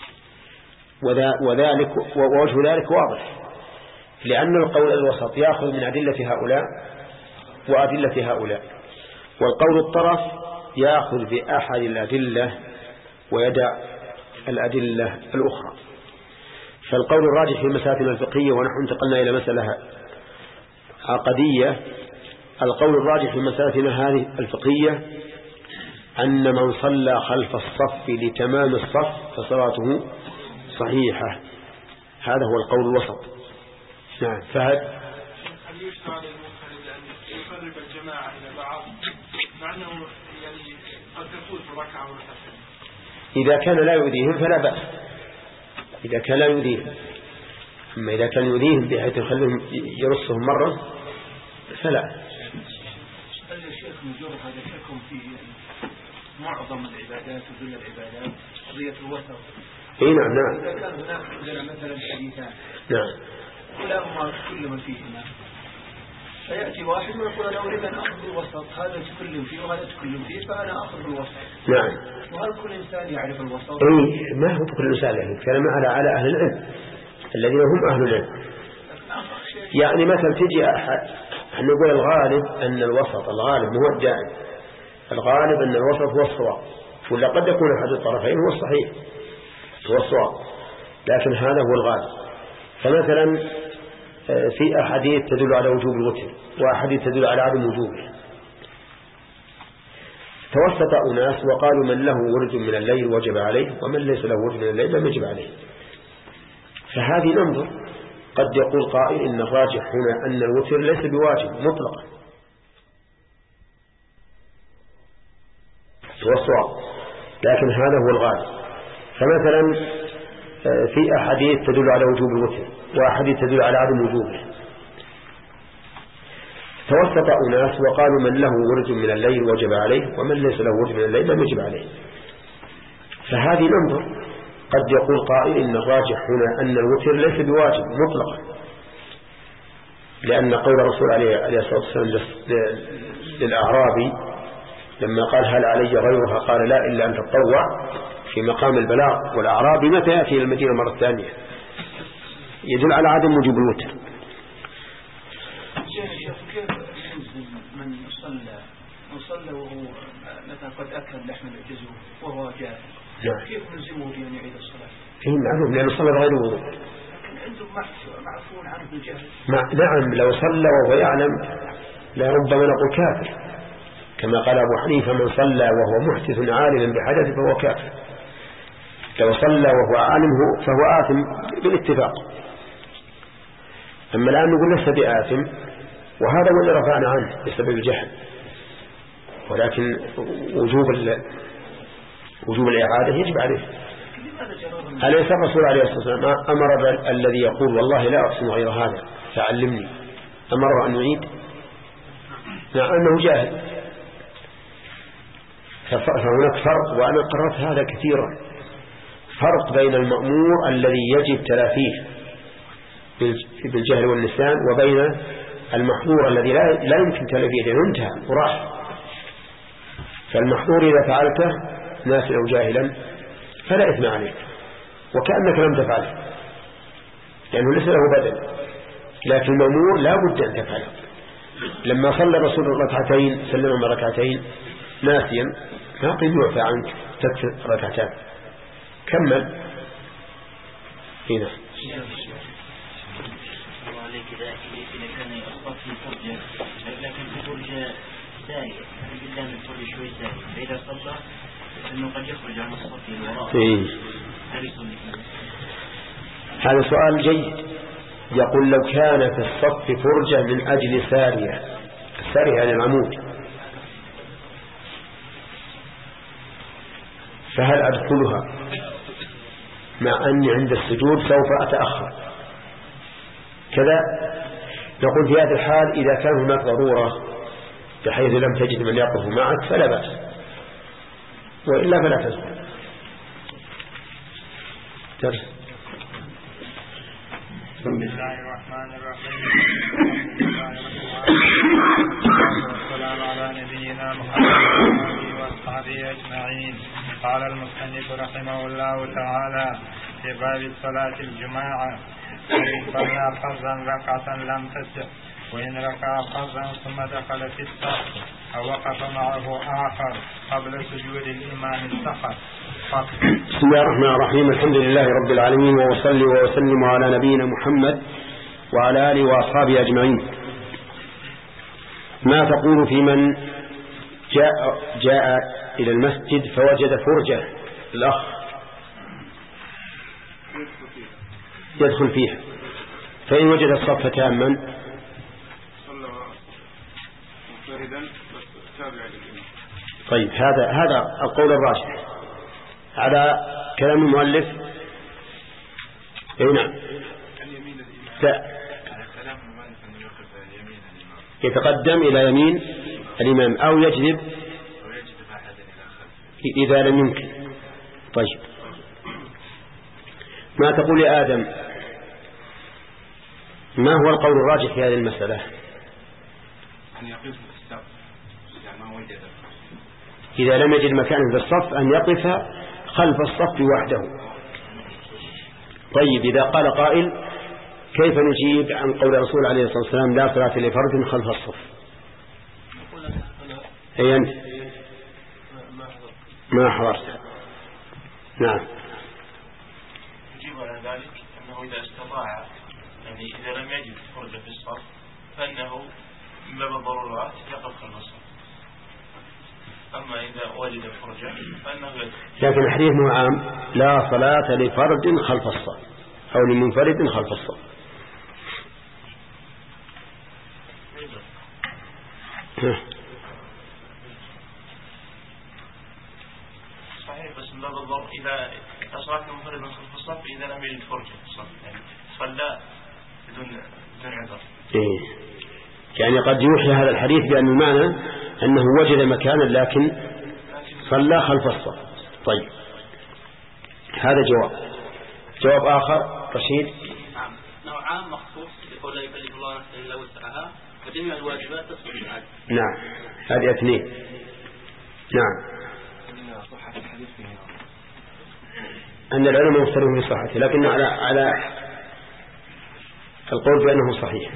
وذلك ووجه ذلك واضح، لأن القول الوسط يأخذ من أدلة هؤلاء وأدلة هؤلاء، والقول الطرف يأخذ بأحد الأدلة ويدع الأدلة الأخرى. فالقول الراجح في مسائل الفقهية، ونحن انتقلنا إلى مسألة عقدية، القول الراجح في مسائلنا هذه الفقهية أن من صلى خلف الصف لتمام الصف فصلاته صحيحة. هذا هو القول الوسط. نعم. فهد هل يشرع للمنفرد أن يقرب الجماعة إلى بعض مع أنه يعني قد تفوت ركعة وركعتين؟ إذا كان لا يؤذيهم فلا بأس، إذا كان لا يؤذيهم. أما إذا كان يؤذيهم بحيث يخليهم يرصهم مرة فلا. هل يا شيخ مجرد هذا الحكم في معظم العبادات وكل العبادات قضية الوسط؟ اي نعم نعم. إذا كان هناك عندنا مثلا حديثان نعم كلاهما كل من فيهما، فيأتي واحد ويقول أنا أريد أن أخذ بالوسط، هذا تكلم فيه وهذا تكلم فيه فأنا أخذ بالوسط. نعم. وهل كل إنسان يعرف الوسط؟ اي ما هو كل إنسان، يعني الكلام على على أهل العلم الذين هم أهل العلم. يعني مثلا تجي أحد نقول الغالب أن الوسط، الغالب هو الدائم، الغالب أن الوسط هو الصواب، ولا قد يكون أحد الطرفين هو الصحيح هو الصواب، لكن هذا هو الغالب. فمثلا في أحاديث تدل على وجوب الوتر وأحاديث تدل على عدم وجوبه، توسط أناس وقالوا من له ورد من الليل وجب عليه، ومن ليس له ورد من الليل لم يجب عليه. فهذه ننظر، قد يقول قائل إن الراجح هنا أن الوتر ليس بواجب مطلقا هو الصواب، لكن هذا هو الغالب. فمثلا في أحاديث تدل على وجوب الوتر وأحاديث تدل على عدم وجوبه، توسط أناس وقالوا من له ورد من الليل وجب عليه، ومن ليس له ورد من الليل لم يجب عليه. فهذه ننظر، قد يقول قائل إن الراجح هنا أن الوتر ليس بواجب مطلقا، لأن قول الرسول عليه الصلاة والسلام للأعرابي لما قال هل علي غيرها قال لا إلا أن تتطوع في مقام البلاغ، والأعرابي متى يأتي إلى المدينة مرة ثانية، يدل على عدم وجوب الوتر. شيخ كيف يلزم من صلى من صلى وهو مثلا قد أكل لحم الجزور وهو جاهل، كيف نلزمه بأن يعيد الصلاة؟ فيه معلوم لأنه صلى بغير وضوء، لكن عندهم معفون عنه بالجهل. نعم لو صلى وهو يعلم لربما نقول كافر، كما قال أبو حنيفة من صلى وهو محدث عالما بحدث فهو كافر، لو صلى وهو عالم فهو آثم بالاتفاق. أما الآن نقول لست بآثم، وهذا هو اللي رفعنا عنه بسبب الجهل، ولكن وجوب وجوب الإعادة يجب عليه. أليس الرسول عليه الصلاة والسلام أمر الذي يقول والله لا أحسن غير هذا فعلمني، أمره أن يعيد؟ مع أنه جاهل. فهناك فرق، وأنا قررت هذا كثيرا، فرق بين المأمور الذي يجب تلافيه بالجهل والنسيان وبين المحظور الذي لا يمكن تلافيه لأنه انتهى وراح. فالمحظور إذا فعلته ناسيا أو جاهلا فلا إثم عليك وكأنك لم تفعله لأنه ليس له بدل، لكن المأمور لا بد أن تفعله. لما صلى رسول الله ركعتين سلم من ركعتين ناسيا ما قد يعفى عنك تكفي ركعتان كمل هنا. إذا كان يصطف في فرجة لكن في فرجة ثانية بالله من فرجة شوي ثانية فإذا صلى أنه قد يخرج عن الصف الوراء. هذا سؤال جيد. يقول لو كان في الصف فرجة من أجل سارية، السارية يعني العمود، فهل أدخلها مع أني عند السجود سوف أتأخر كذا؟ نقول في هذا الحال إذا كان هناك ضرورة بحيث لم تجد من يقف معك فلا بأس، وإلا فلا تدخل. درس. بسم الله الرحمن الرحيم. والسلام على نبينا محمد وأصحابه أجمعين. قال المصنف رحمه الله تعالى في باب صلاة الجماعة: وإن صلى فرضا ركعة لم تصح، وإن ركع فرضا ثم دخل في الصف أو وقف معه آخر قبل سجود الإمام السقط. بسم الله الرحمن الرحيم. الحمد لله رب العالمين، وصلي وسلم على نبينا محمد وعلى آله وأصحابه أجمعين. ما تقول في من جاء, جاء إلى المسجد فوجد فرجة الأخ يدخل فيها، فإن وجد الصف تاما طيب هذا هذا القول الراجح على كلام المؤلف. اي نعم، يتقدم إلى يمين الإمام أو يجذب إذا لم يمكن. طيب ما تقول يا آدم؟ ما هو القول الراجح في هذه المسألة؟ أن يقف في الصف إذا ما وجد، إذا لم يجد مكانا في الصف أن يقف خلف الصف وحده. طيب إذا قال قائل كيف نجيب عن قول الرسول عليه الصلاة والسلام لا صلاة لفرد خلف الصف؟ أي أنت ما حضرت. نعم، يجيب على ذلك أنه إذا استطاع، يعني إذا لم يجد فرجة في الصف فإنه من باب الضرورات يقف خلف الصف، أما إذا وجد فرجة فإنه يدخل. لكن الحديث مو عام لا صلاة لفرد خلف الصف أو لمنفرد خلف الصف. صحيح، بس من باب الضرورة إذا صلاة منفرد خلف الصف إذا لم يجد فرجة في الصف، يعني صلى بدون بدون عذر. إيه، يعني قد يوحي هذا الحديث بأن المعنى أنه وجد مكانا لكن صلى خلف الصف. طيب هذا جواب. جواب آخر رشيد. نعم، نوعان مخصوص يقول لا يكلف الله نفسا إلا وسعها وجميع الواجبات تصل بالعدل. نعم، هذه اثنين. نعم، أن العلماء مختلفون في صحته، لكن على على القول بأنه صحيح.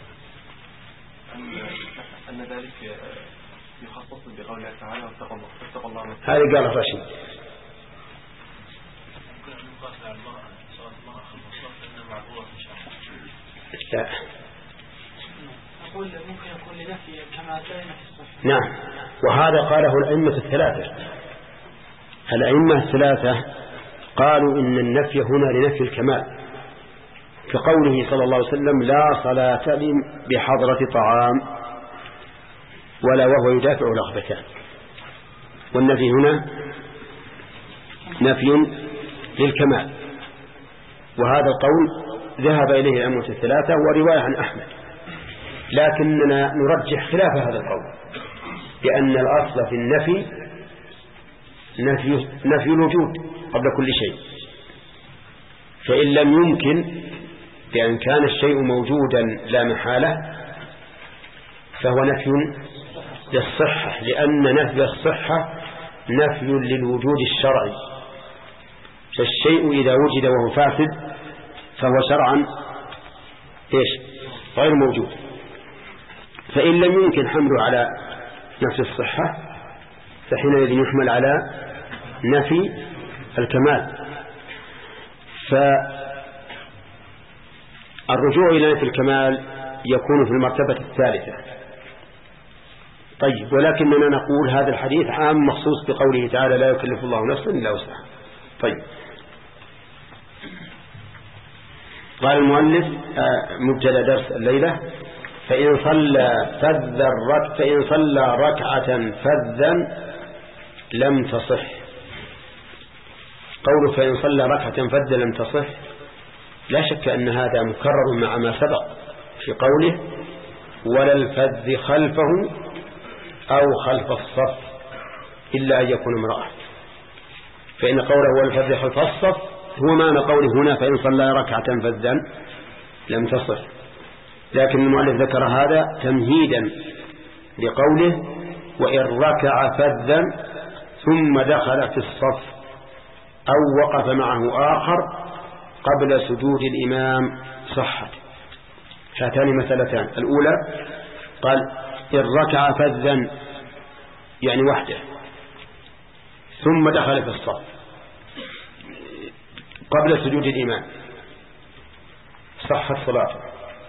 أن ذلك يخصص بقوله تعالى واتقوا الله. هذه قال رشيد. لا، أقول ممكن يكون لنفي كما كان في الصحيح. نعم، وهذا قاله الأئمة الثلاثة. الأئمة الثلاثة قالوا إن النفي هنا لنفي الكمال، كقوله صلى الله عليه وسلم لا صلاة لي بحضرة طعام ولا وهو يدافع رغبتان. والنفي هنا نفي للكمال، وهذا القول ذهب إليه الأئمة الثلاثة ورواية عن أحمد، لكننا نرجح خلاف هذا القول، لأن الأصل في النفي نفي, نفي الوجود قبل كل شيء. فإن لم يمكن بأن كان الشيء موجودا لا محالة فهو نفي للصحة، لأن نفي الصحة نفي للوجود الشرعي، فالشيء إذا وجد وهو فاسد فهو شرعا إيش غير موجود. فإن لم يمكن حمله على نفي الصحة فحينئذ يحمل على نفي الكمال. فالرجوع إلى نفي الكمال يكون في المرتبة الثالثة. طيب، ولكننا نقول هذا الحديث عام مخصوص بقوله تعالى لا يكلف الله نفسا إلا وسعها. طيب، قال المؤلف مبتدأ درس الليلة: فإن صلى فذا فإن صلى ركعة فذا لم تصح. قوله فإن صلى ركعة فذا لم تصح لا شك أن هذا مكرر مع ما سبق في قوله ولا الفذ خلفه أو خلف الصف إلا أن يكون امرأة، فإن قوله ولا الفذ خلف الصف هو معنى قوله هنا فإن صلى ركعة فذا لم تصح. لكن المؤلف ذكر هذا تمهيدا لقوله وإن ركع فذا ثم دخل في الصف أو وقف معه آخر قبل سجود الإمام صحت. هاتان مسألتان: الأولى قال إن ركع فذا يعني وحده ثم دخل في الصف قبل سجود الإمام صحت صلاته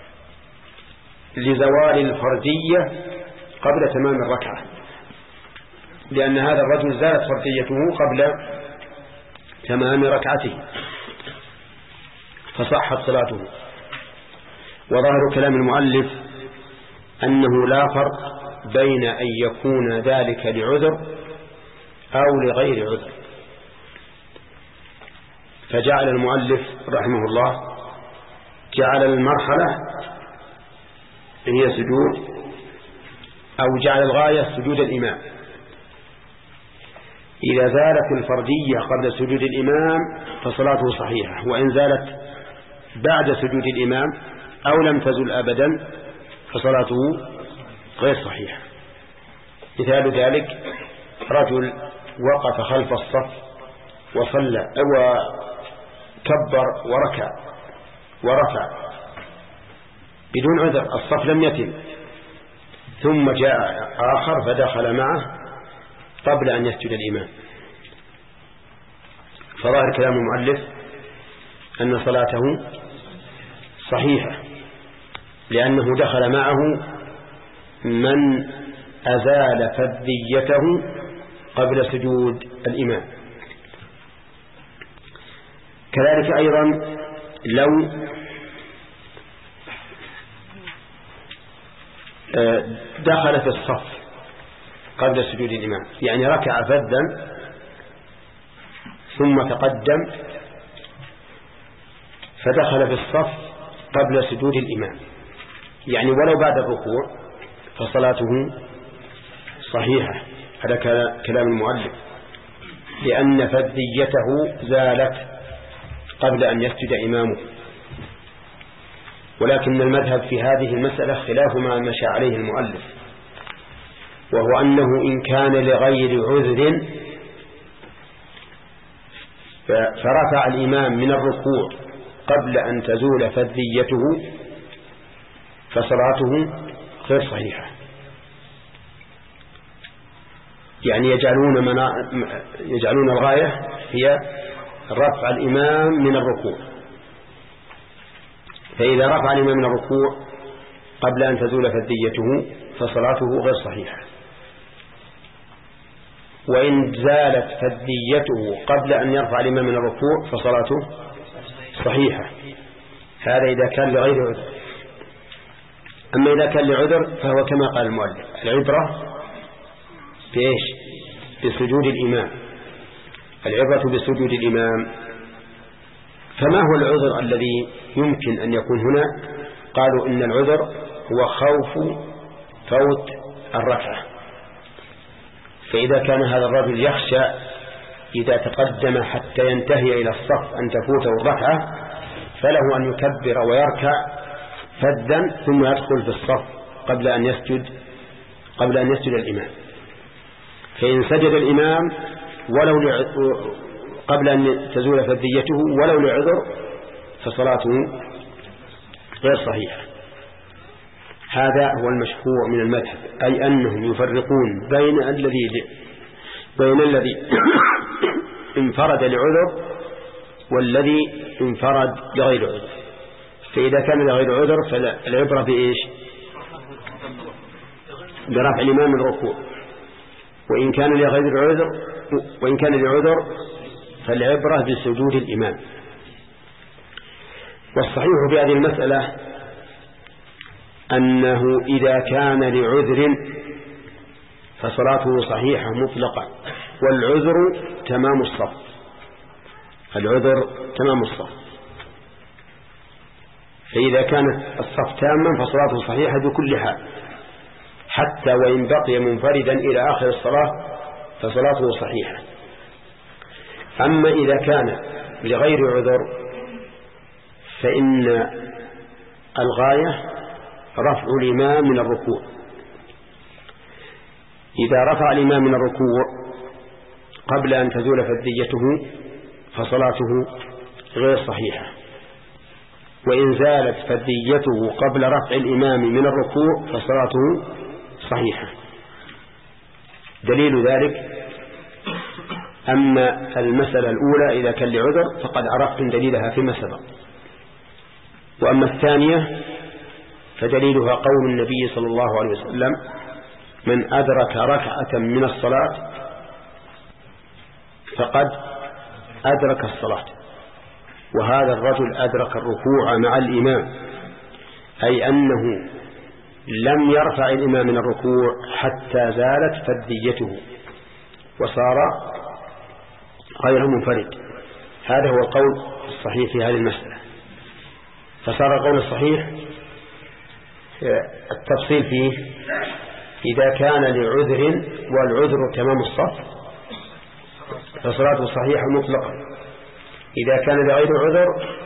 لزوال الفردية قبل تمام الركعة، لأن هذا الرجل زالت فرديته قبل تمام ركعته فصحت صلاته. وظاهر كلام المؤلف أنه لا فرق بين أن يكون ذلك لعذر أو لغير عذر، فجعل المؤلف رحمه الله جعل المرحلة هي سجود أو جعل الغاية سجود الإمام. إذا زالت الفردية قبل سجود الإمام فصلاته صحيحة، وإن زالت بعد سجود الإمام أو لم تزل أبدا فصلاته غير صحيحة. مثال ذلك رجل وقف خلف الصف وصلى وكبر وركع ورفع بدون عذر، الصف لم يتم، ثم جاء آخر فدخل معه قبل أن يسجد الإمام، فظاهر كلام المؤلف أن صلاته صحيحة لأنه دخل معه من أزال فذيته قبل سجود الإمام. كذلك أيضا لو دخل في الصف قبل سجود الإمام، يعني ركع فذا ثم تقدم فدخل في الصف قبل سجود الإمام، يعني ولو بعد الركوع فصلاته صحيحة. هذا كلام المؤلف لأن فذيته زالت قبل أن يسجد إمامه. ولكن المذهب في هذه المسألة خلاف ما مشى عليه المؤلف، وهو أنه إن كان لغير عذر فرفع الإمام من الركوع قبل أن تزول فذيته فصلاته غير صحيحة، يعني يجعلون, منا... يجعلون الغاية هي رفع الإمام من الركوع، فإذا رفع الإمام من الركوع قبل أن تزول فذيته فصلاته غير صحيحة، وإن زالت فذيته قبل أن يرفع الإمام من الركوع فصلاته صحيحة. هذا إذا كان لغير عذر. أما إذا كان لعذر فهو كما قال المؤلف العبرة بإيش؟ بسجود الإمام، العبرة بسجود الإمام. فما هو العذر الذي يمكن أن يكون هنا؟ قالوا إن العذر هو خوف فوت الركعة، فإذا كان هذا الرجل يخشى إذا تقدم حتى ينتهي إلى الصف أن تفوته الركعة فله أن يكبر ويركع فدا ثم يدخل في الصف قبل أن يسجد قبل أن يسجد الإمام. فإن سجد الإمام ولو قبل أن تزول فديته ولو لعذر فصلاته غير صحيحة. هذا هو المشهور من المذهب، أي أنهم يفرقون بين الذي بين الذي انفرد لعذر والذي انفرد لغير عذر. فإذا كان لغير عذر فالعبرة بإيش؟ برفع الإمام من الركوع، وإن كان لغير عذر وإن كان لعذر فالعبرة بسجود الإمام. والصحيح في هذه المسألة أنه إذا كان لعذر فصلاته صحيحة مطلقة، والعذر تمام الصف، العذر تمام الصف. فإذا كانت الصف تاما فصلاته صحيحة بكل حال، حتى وإن بقي منفردا إلى آخر الصلاة فصلاته صحيحة. أما إذا كان لغير عذر فإن الغاية رفع الإمام من الركوع. إذا رفع الإمام من الركوع قبل أن تزول فديته فصلاته غير صحيحة، وإن زالت فديته قبل رفع الإمام من الركوع فصلاته صحيحة. دليل ذلك أما المسألة الأولى إذا كان لعذر فقد عرفتم دليلها فيما سبق، وأما الثانية فدليلها قول النبي صلى الله عليه وسلم: من أدرك ركعة من الصلاة فقد أدرك الصلاة. وهذا الرجل أدرك الركوع مع الإمام، أي أنه لم يرفع الإمام من الركوع حتى زالت فديته وصار غير منفرد. هذا هو القول الصحيح في هذه المسألة. فصار القول الصحيح التفصيل فيه إذا كان لعذر والعذر تمام الصف فصلاته صحيحة مطلقا. إذا كان لغير عذر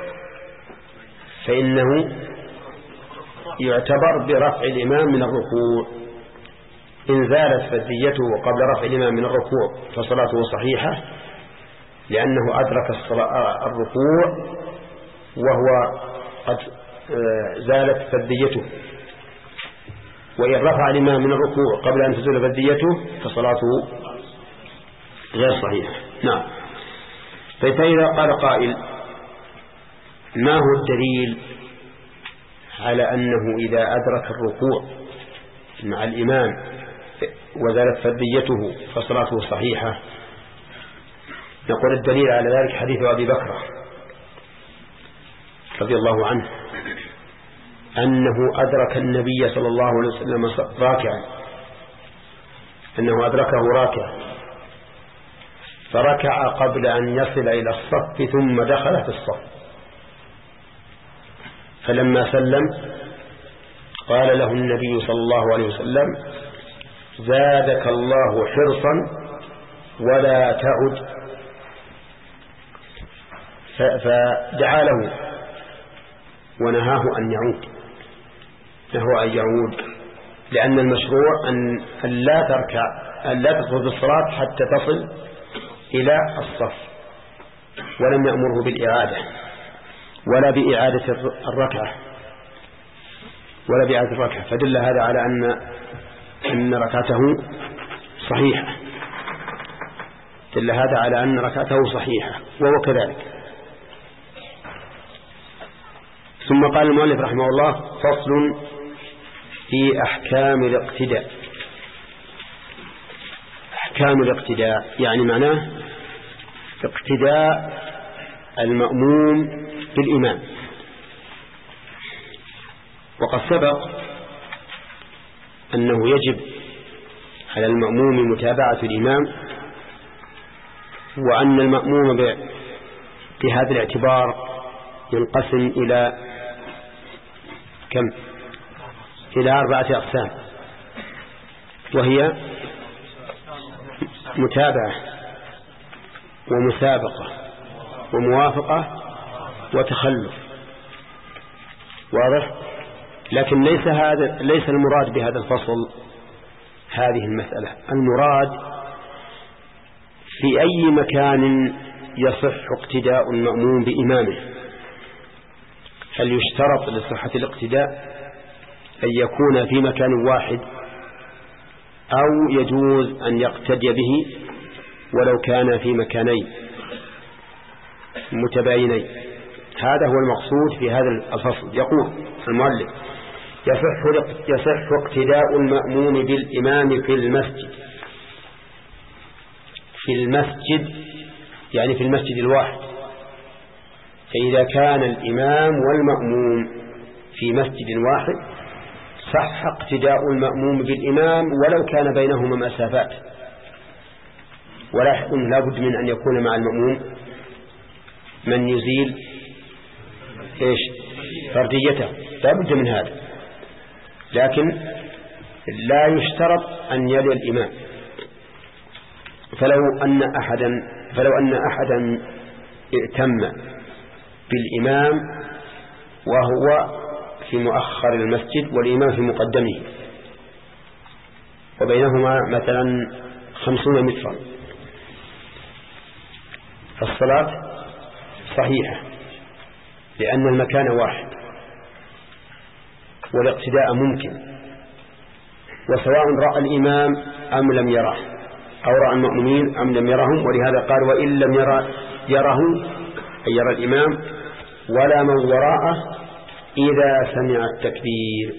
فإنه يعتبر برفع الإمام من الركوع. إن زالت فديته قبل رفع الإمام من الركوع فصلاته صحيحة لأنه أدرك الركوع وهو قد زالت فديته، وإن رفع الإمام من الركوع قبل أن تزول فديته فصلاته غير صحيحة. نعم. فإذا قال قائل: ما هو الدليل على أنه إذا أدرك الركوع مع الإمام وزالت فديته فصلاته صحيحة؟ نقول الدليل على ذلك حديث أبي بكر رضي الله عنه أنه أدرك النبي صلى الله عليه وسلم راكعا، أنه أدركه راكعا فركع قبل أن يصل إلى الصف ثم دخل في الصف، فلما سلم قال له النبي صلى الله عليه وسلم: زادك الله حرصا ولا تعد. فدعا له ونهاه أن يعود، نهى أن يعود، لأن المشروع أن لا تركع أن لا تدخل بالصلاة حتى تصل إلى الصف، ولم يأمره بالإعادة ولا بإعادة الركعة ولا بإعادة الركعة، فدل هذا على أن أن ركعته صحيحة، دل هذا على أن ركعته صحيحة وهو كذلك. ثم قال المؤلف رحمه الله: فصل في أحكام الاقتداء. أحكام الاقتداء يعني معناه اقتداء المأموم بالإمام. وقد سبق أنه يجب على المأموم متابعة الإمام، وأن المأموم بهذا الاعتبار ينقسم إلى كم؟ إلى أربعة أقسام، وهي متابعة ومسابقة وموافقة وتخلف. واضح؟ لكن ليس هذا ليس المراد بهذا الفصل هذه المسألة. المراد في أي مكان يصح اقتداء المأموم بإمامه. هل يشترط لصحة الاقتداء أن يكون في مكان واحد، أو يجوز أن يقتدي به ولو كان في مكانين متباينين؟ هذا هو المقصود في هذا الفصل. يقول المؤلف: يصح يصح اقتداء المأموم بالإمام في المسجد. في المسجد يعني في المسجد الواحد. فإذا كان الإمام والمأموم في مسجد واحد صح اقتداء المأموم بالإمام ولو كان بينهما مسافات. ولاحظ لا بد من أن يكون مع المأموم من يزيل إيش فرديته، لا بد من هذا. لكن لا يشترط أن يلي الإمام. فلو أن أحدا فلو أن أحدا ائتم بالإمام وهو في مؤخر المسجد والإمام في مقدمه وبينهما مثلا خمسون مترا، فالصلاة صحيحة لأن المكان واحد والاقتداء ممكن، وسواء رأى الإمام أم لم يره، أو رأى المأمومين أم لم يرهم. ولهذا قال: وإن لم يره يره أي يرى الإمام ولا من وراءه إذا سمع التكبير.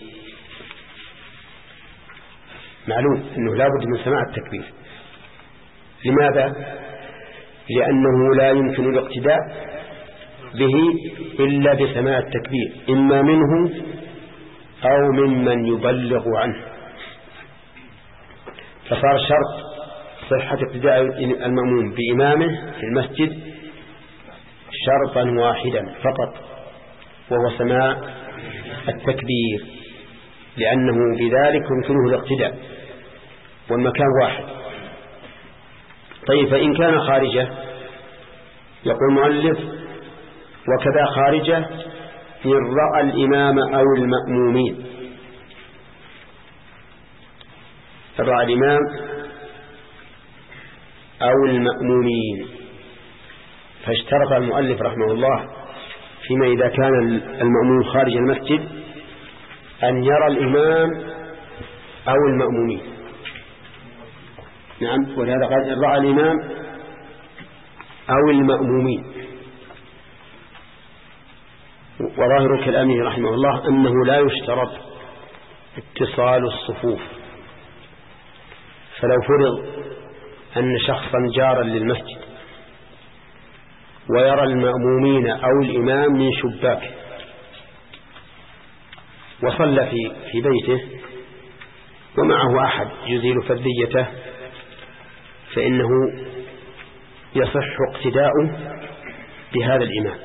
معلوم أنه لا بد من سماع التكبير. لماذا؟ لأنه لا يمكن الاقتداء به إلا بسماع التكبير، إما منه أو ممن يبلغ عنه. فصار شرط صحة اقتداء المأموم بإمامه في المسجد شرطا واحدا فقط، وهو سماع التكبير، لأنه بذلك يمكنه الاقتداء والمكان واحد. طيب، فإن كان خارجه يقول المؤلف: وكذا خارجه إن رأى الإمام أو المأمومين. رأى الإمام أو المأمومين. فاشترط المؤلف رحمه الله فيما إذا كان المأموم خارج المسجد أن يرى الإمام أو المأمومين. نعم، ولهذا قال: إن رأى الإمام أو المأمومين. وظاهر كلامه رحمه الله أنه لا يشترط اتصال الصفوف. فلو فرض أن شخصا جارا للمسجد ويرى المأمومين أو الإمام من شباك وصلى في في بيته ومعه أحد يزيل فرديته، فإنه يصح اقتداؤه بهذا الإمام،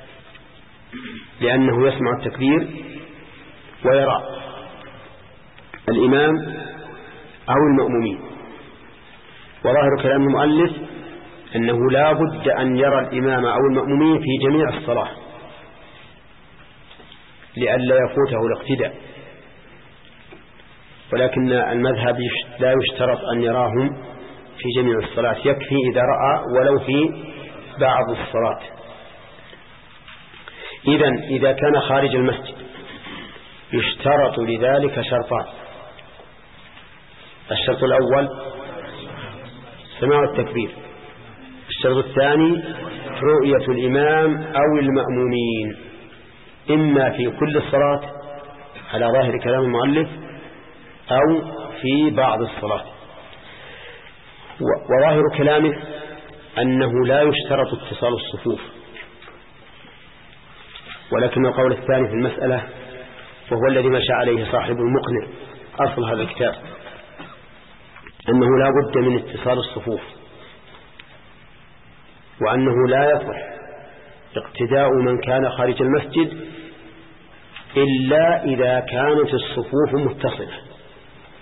لأنه يسمع التكبير ويرى الإمام أو المأمومين. وظاهر كلام المؤلف أنه لا بد أن يرى الإمام أو المأمومين في جميع الصلاة لئلا يفوته الاقتداء. ولكن المذهب لا يشترط أن يراهم في جميع الصلاة، يكفي إذا رأى ولو في بعض الصلاة. إذن إذا كان خارج المسجد يشترط لذلك شرطان: الشرط الأول سماع التكبير، الشرط الثاني رؤية الإمام أو المأمومين، إما في كل الصلاة على ظاهر كلام المؤلف أو في بعض الصلاة. وظاهر كلامه أنه لا يشترط اتصال الصفوف، ولكن القول الثاني في المسألة وهو الذي مشى عليه صاحب المقنع أصل هذا الكتاب، أنه لا بد من اتصال الصفوف، وأنه لا يصح اقتداء من كان خارج المسجد إلا إذا كانت الصفوف متصلة.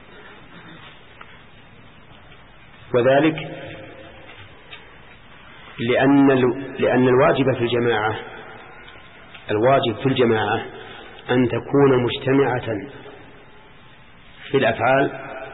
وذلك لأن لأن الواجب في الجماعة الواجب في الجماعة أن تكون مجتمعة في الأفعال،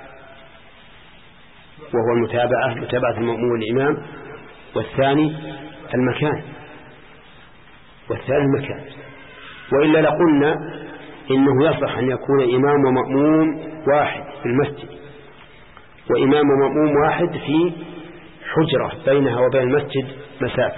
وهو المتابعة متابعة المأموم والإمام، والثاني المكان والثاني المكان وإلا لقلنا إنه يصح أن يكون إمام ومأموم واحد في المسجد، وإمام ومأموم واحد في حجرة بينها وبين المسجد مسافة،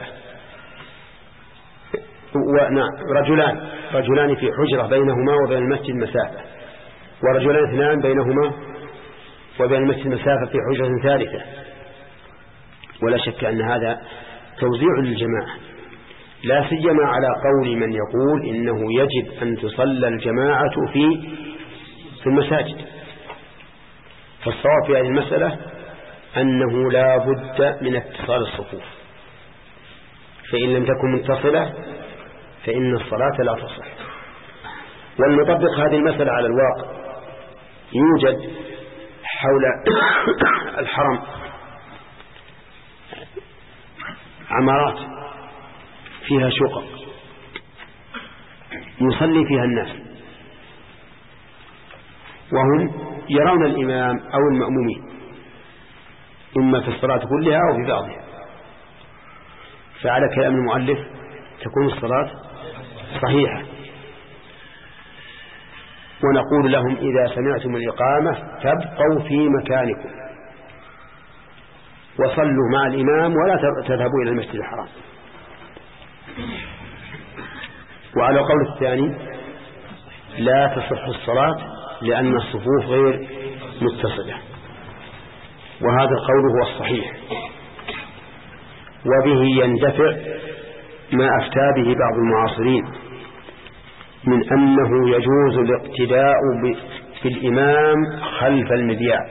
ونعم رجلان رجلان في حجرة بينهما وبين المسجد مسافة، ورجلان اثنان بينهما وبين المسجد مسافة في حجرة ثالثة. ولا شك أن هذا توزيع للجماعة، لا سيما على قول من يقول إنه يجب أن تصلى الجماعة في في المساجد. فالصواب في هذه المسألة أنه لا بد من اتصال الصفوف، فإن لم تكن متصلة فإن الصلاة لا تصح. ولنطبق هذه المسألة على الواقع. يوجد حول الحرم عمارات فيها شقق يصلي فيها الناس، وهم يرون الإمام أو المأمومين إما في الصلاة كلها أو في بعضها، فعلى كلام المؤلف تكون الصلاة صحيحة. ونقول لهم إذا سمعتم الإقامة فابقوا في مكانكم وصلوا مع الإمام ولا تذهبوا إلى المسجد الحرام. وعلى قول الثاني لا تصح الصلاة لأن الصفوف غير متصلة، وهذا القول هو الصحيح، وبه يندفع ما أفتى به بعض المعاصرين من أنه يجوز الاقتداء بالإمام خلف المذياع،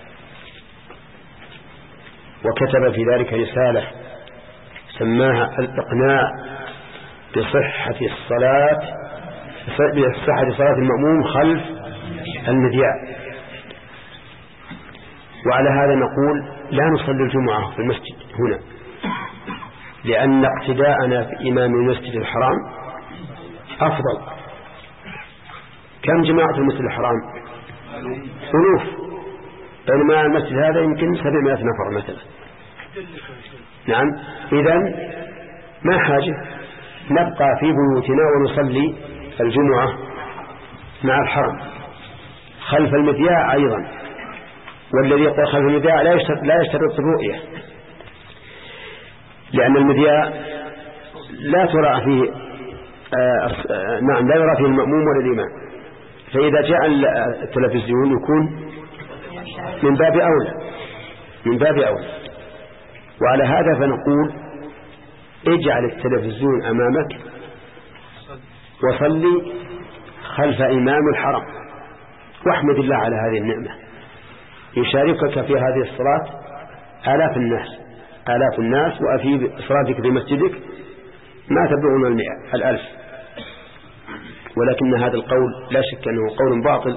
وكتب في ذلك رسالة سماها الإقناع بصحة الصلاة بصحة صلاة المأموم خلف المذياع. وعلى هذا نقول لا نصلي الجمعة في المسجد هنا، لأن اقتداءنا في إمام المسجد الحرام أفضل. كم جماعة المسجد الحرام؟ ألوف، بينما المسجد هذا يمكن سبعمائة نفر مثلا. نعم، إذن ما حاجة نبقى في بيوتنا ونصلي الجمعة مع الحرم خلف المذياع أيضا. والذي يقول خلف المذياع لا يشترط, لا يشترط الرؤية، لأن المذياع لا ترى فيه آه آه نعم لا يرى فيه المأموم ولا الإمام، فإذا جاء التلفزيون يكون من باب أولى من باب أولى. وعلى هذا فنقول اجعل التلفزيون أمامك وصلي خلف إمام الحرم، واحمد الله على هذه النعمة. يشاركك في هذه الصلاة آلاف الناس آلاف الناس وفي صلاتك في مسجدك ما تبلغون المئة الألف. ولكن هذا القول لا شك أنه قول باطل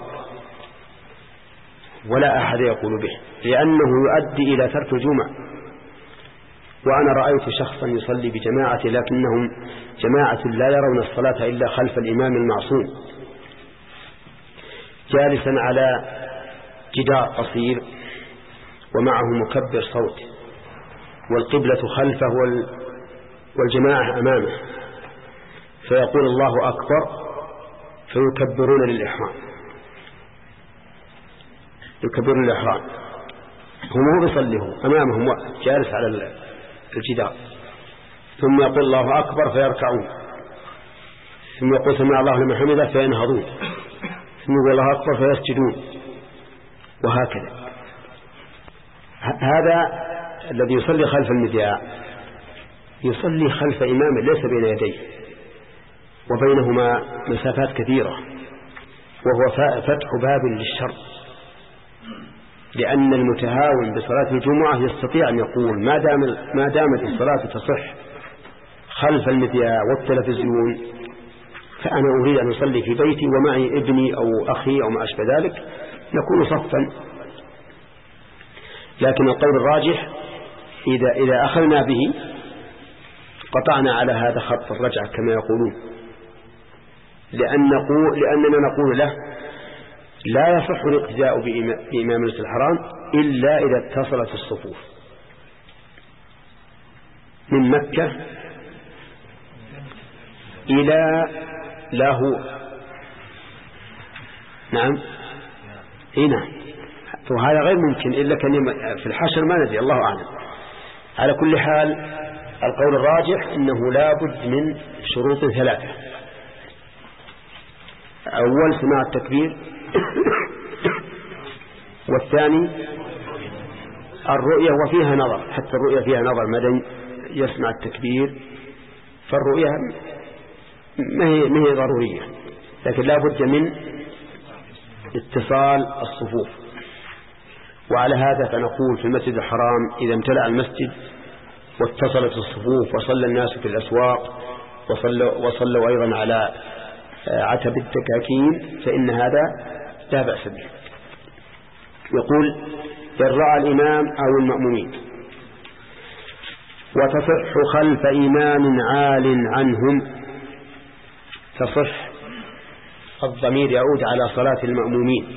ولا أحد يقول به، لأنه يؤدي إلى ترك الجمعة. وأنا رأيت شخصا يصلي بجماعة لكنهم جماعة لا يرون الصلاة إلا خلف الإمام المعصوم، جالسا على جدار قصير ومعه مكبر صوت، والقبلة خلفه والجماعة أمامه، فيقول الله أكبر فيكبرون للإحرام يكبرون للإحرام هم هو بيصليه أمامهم جالس على الجدار، ثم يقول الله أكبر فيركعون، ثم يقول سمع الله لمن حمده فينهضون، ثم يقول الله أكبر فيسجدون، وهكذا. هذا الذي يصلي خلف المذياع يصلي خلف إمامه ليس بين يديه وبينهما مسافات كثيرة، وهو فتح باب للشر، لأن المتهاون بصلاة الجمعة يستطيع أن يقول ما دام ما دامت الصلاة تصح خلف المذياع والتلفزيون فأنا أريد أن أصلي في بيتي ومعي ابني أو أخي أو ما أشبه ذلك، نكون صفا. لكن القول الراجح إذا إذا أخذنا به قطعنا على هذا خط الرجعة كما يقولون، لأن نقول لأننا نقول له لا يصح الاقتداء بإمام المسجد الحرام إلا إذا اتصلت الصفوف من مكة إلى لاهور. نعم هنا، وهذا غير ممكن إلا كان في الحشر ما ندري، الله أعلم. على كل حال القول الراجح إنه لا بد من شروط ثلاثة: أول سماع التكبير، والثاني الرؤية وفيها نظر، حتى الرؤية فيها نظر ما دام يسمع التكبير، فالرؤية ما هي ما هي ضرورية، لكن لا بد من اتصال الصفوف. وعلى هذا فنقول في المسجد الحرام إذا امتلأ المسجد واتصلت الصفوف وصلى الناس في الأسواق وصلوا, وصلوا أيضا على عتب الدكاكين فإن هذا لا بأس به. يقول إن رأى الإمام أو المأمومين. وتصح خلف إمام عال عنهم، تصح الضمير يعود على صلاة المأمومين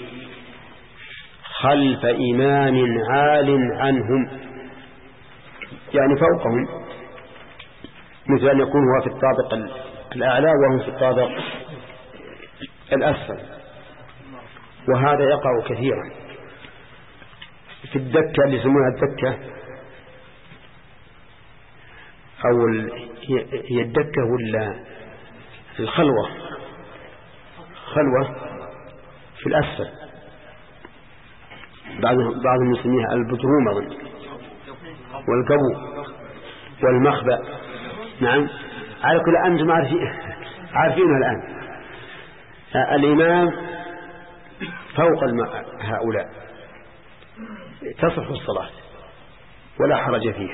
خلف إمام عال عنهم، يعني فوقهم، مثل أن يكون هو في الطابق الأعلى وهم في الطابق الأسفل، وهذا يقع كثيرا في الدكة اللي يسمونها الدكة أو هي الدكة ولا الخلوة، خلوة في الأسفل، بعضهم يسميها البدروم والقبو والمخبأ. نعم، على كل أنتم عارفينها الآن. الإمام فوق هؤلاء تصح الصلاة ولا حرج فيها.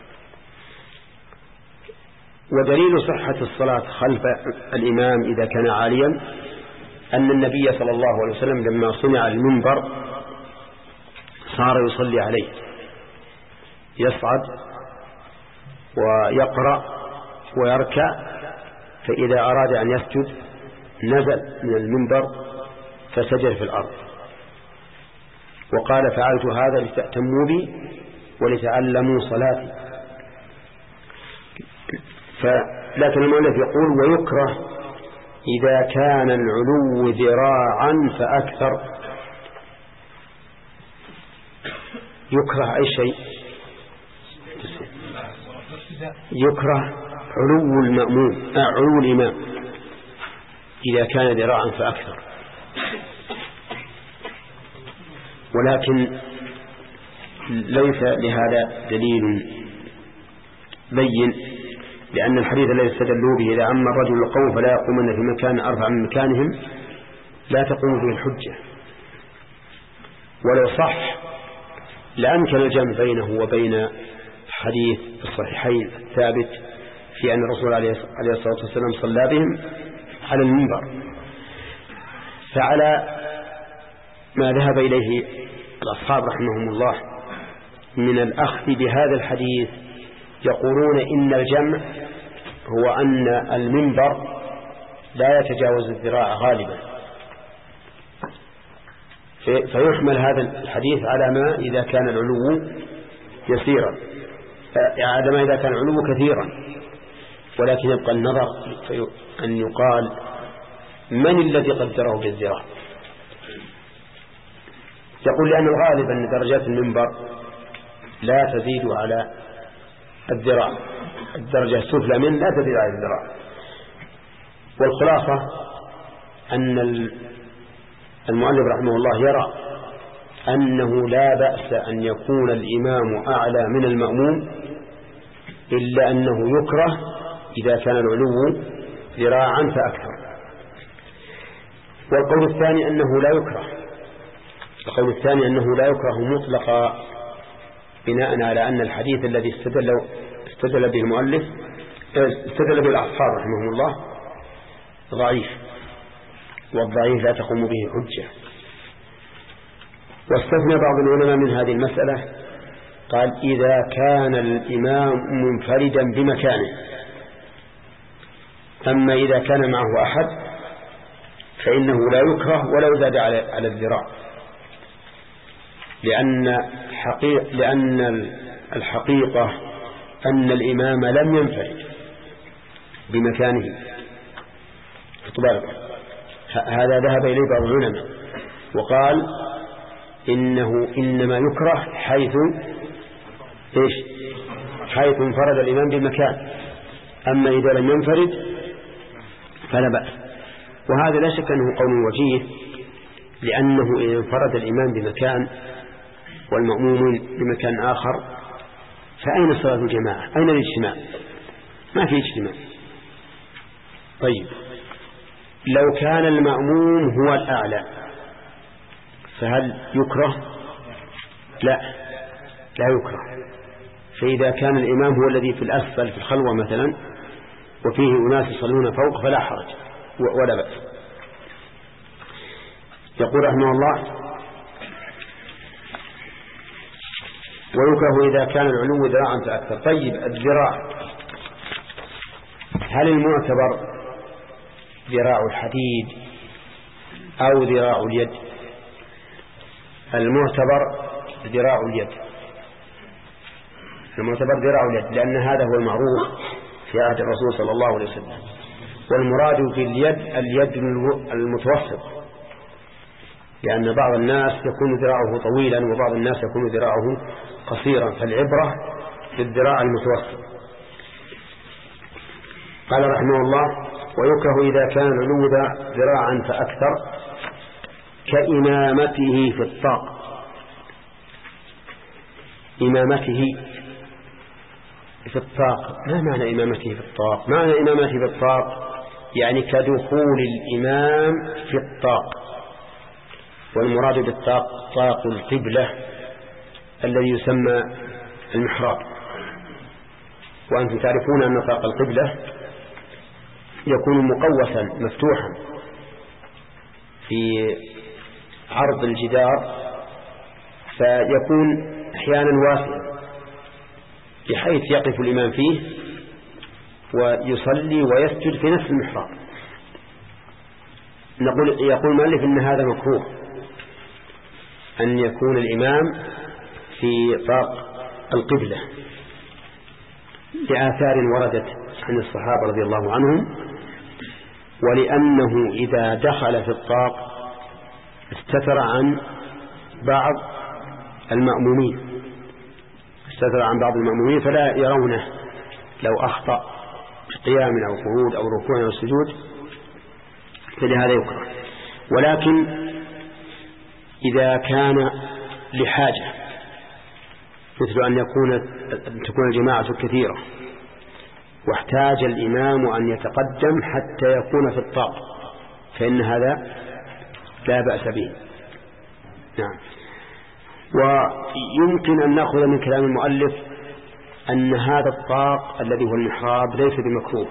ودليل صحة الصلاة خلف الإمام إذا كان عاليا أن النبي صلى الله عليه وسلم لما صنع المنبر صار يصلي عليه، يصعد ويقرأ ويركع، فإذا أراد أن يسجد نزل من المنبر فسجد في الأرض، وقال فعلت هذا لتأتموا بي ولتعلموا صلاتي. لكن المؤلف يقول ويكره إذا كان العلو ذراعا فأكثر. يكره أي شيء؟ يكره علو المأموم علو الإمام إذا كان ذراعا فأكثر، ولكن ليس لهذا دليل بين، لأن الحديث الذي استدلوا به إذا عم الرجل القوم فلا يقومن في مكان أرفع من مكانهم لا تقوم به الحجة. ولو صح لأمكن الجمع بينه وبين حديث الصحيحين الثابت في أن الرسول عليه الصلاة والسلام صلى بهم على المنبر. فعلى ما ذهب إليه الأصحاب رحمهم الله من الأخذ بهذا الحديث يقولون إن الجمع هو أن المنبر لا يتجاوز الذراع غالبا، فيحمل هذا الحديث على ما إذا كان العلو يسيرا، على ما إذا كان العلو كثيرا. ولكن يبقى النظر أن يقال من الذي قدره بالذراع. يقول لأن الغالب أن درجات المنبر لا تزيد على الذراع، الدرجة السفلى منه لا تزيد على الذراع. والخلاصة أن المؤلف رحمه الله يرى أنه لا بأس أن يكون الإمام أعلى من المأموم، إلا أنه يكره إذا كان العلو ذراعا فأكثر. والقول الثاني أنه لا يكره القول الثاني أنه لا يكره مطلقا، بناء على أن الحديث الذي استدل استدل به المؤلف استدل به الأصحاب رحمهم الله ضعيف، والضعيف لا تقوم به حجة. واستثنى بعض العلماء من هذه المسألة، قال إذا كان الإمام منفردا بمكانه، أما إذا كان معه أحد فإنه لا يكره ولو زاد على الذراع، لأن حقيقة لأن الحقيقة أن الإمام لم ينفرد بمكانه. هذا ذهب إليه بعض العلماء وقال إنه إنما يكره حيث إيش حيث انفرد الإمام بمكان، أما إذا لم ينفرد فلا بأس. وهذا لا شك أنه قول وجيه، لأنه إذا انفرد الإمام بمكان والمأمومين بمكان آخر فأين صلاة الجماعة؟ أين الاجتماع؟ ما في اجتماع. طيب لو كان المأموم هو الأعلى فهل يكره؟ لا لا يكره. فإذا كان الإمام هو الذي في الأسفل في الخلوة مثلا وفيه أناس يصلون فوق فلا حرج ولا بأس. يقول رحمه الله: ويكره إذا كان العلو ذراعا فأكثر. طيب الذراع هل المعتبر ذراع الحديد أو ذراع اليد؟ المعتبر ذراع اليد، المعتبر ذراع اليد، لأن هذا هو المعروف في عهد الرسول صلى الله عليه وسلم. والمراد باليد اليد المتوسط، لأن بعض الناس يكون ذراعه طويلا وبعض الناس يكون ذراعه قصيرا، فالعبرة بالذراع المتوسط. قال رحمه الله: ويكره إذا كان العلو ذراعا فأكثر كإمامته في الطاق. إمامته في الطاق، ما معنى إمامته في الطاق؟ معنى إمامته في الطاق يعني كدخول الإمام في الطاق. والمراد بالطاق طاق القبلة الذي يسمى المحراب. وأنتم تعرفون أن طاق القبلة يكون مقوسا مفتوحا في عرض الجدار، فيكون أحيانا واسعا بحيث يقف الإمام فيه ويصلي ويسجد في نفس المحراب. نقول يقول مؤلف إن هذا مكروه، أن يكون الإمام في طاق القبلة لآثار وردت عن الصحابة رضي الله عنهم، ولأنه إذا دخل في الطاق استتر عن بعض المأمومين استتر عن بعض المأمومين فلا يرونه لو أخطأ قيام أو قعود أو ركوع أو سجود، فلهذا يكره. ولكن إذا كان لحاجة، مثل أن يكون أن تكون الجماعة كثيرة واحتاج الإمام أن يتقدم حتى يكون في الطاق، فإن هذا لا بأس به. نعم. ويمكن أن نأخذ من كلام المؤلف أن هذا الطاق الذي هو المحراب ليس بمكروه،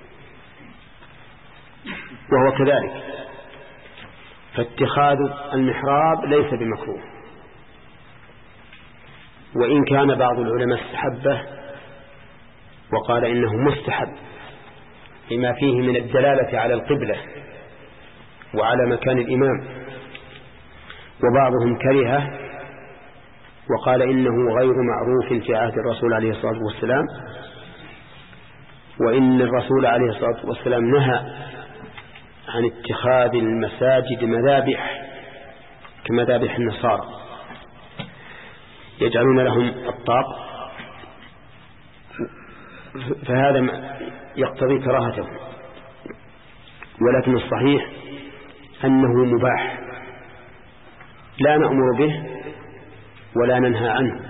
وهو كذلك، فاتخاذ المحراب ليس بمكروه. وإن كان بعض العلماء استحبه وقال إنه مستحب لما فيه من الدلالة على القبلة وعلى مكان الإمام، وبعضهم كرهه وقال إنه غير معروف في عهد الرسول عليه الصلاة والسلام، وإن الرسول عليه الصلاة والسلام نهى عن اتخاذ المساجد مذابح كمذابح النصارى يجعلون لهم الطاق، فهذا يقتضي كراهته. ولكن الصحيح أنه مباح لا نأمر به ولا ننهى عنه،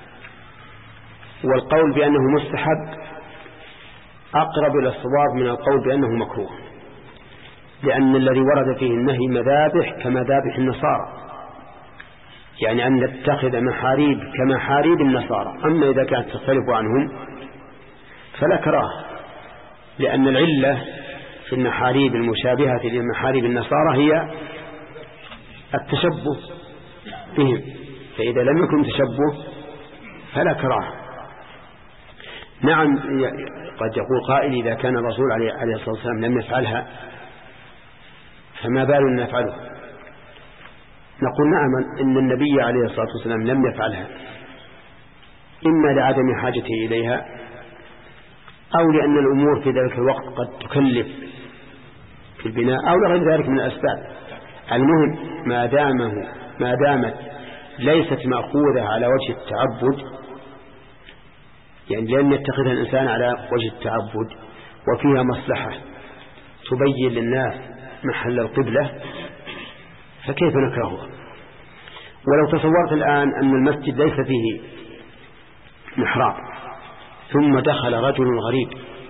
والقول بأنه مستحب أقرب إلى الصواب من القول بأنه مكروه، لأن الذي ورد فيه النهي مذابح كمذابح النصارى، يعني أن نتخذ محاريب كمحاريب النصارى. أما إذا كانت تختلف عنهم فلا كراهة، لأن العلة في المحاريب المشابهة لمحاريب النصارى هي التشبه بهم، فإذا لم يكن تشبه فلا كراهة. نعم قد يقول قائل إذا كان الرسول عليه الصلاة والسلام لم يفعلها فما بالنا نفعلها. نقول نعم إن النبي عليه الصلاة والسلام لم يفعلها إما لعدم حاجته إليها أو لأن الأمور في ذلك الوقت قد تكلف في البناء أو لغير ذلك من الأسباب. المهم ما دامه ما دامت ليست مأخوذة على وجه التعبد، يعني لأن يتخذها الإنسان على وجه التعبد وفيها مصلحة تبين للناس محل القبلة فكيف نكرهها؟ ولو تصورت الآن أن المسجد ليس فيه محراب ثم دخل رجل غريب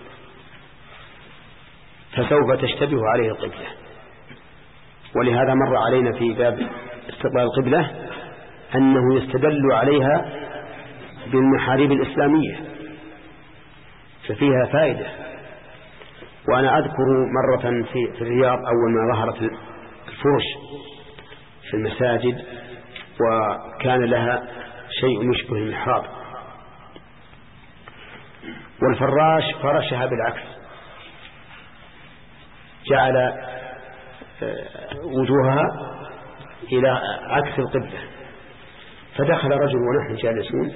فسوف تشتبه عليه القبلة. ولهذا مر علينا في باب استقبال القبلة أنه يستدل عليها بالمحاريب الإسلامية ففيها فائدة. وأنا أذكر مرة في, في الرياض أول ما ظهرت الفرش في المساجد وكان لها شيء يشبه المحراب والفراش فرشها بالعكس، جعل وجوهها إلى عكس القبلة، فدخل رجل ونحن جالسون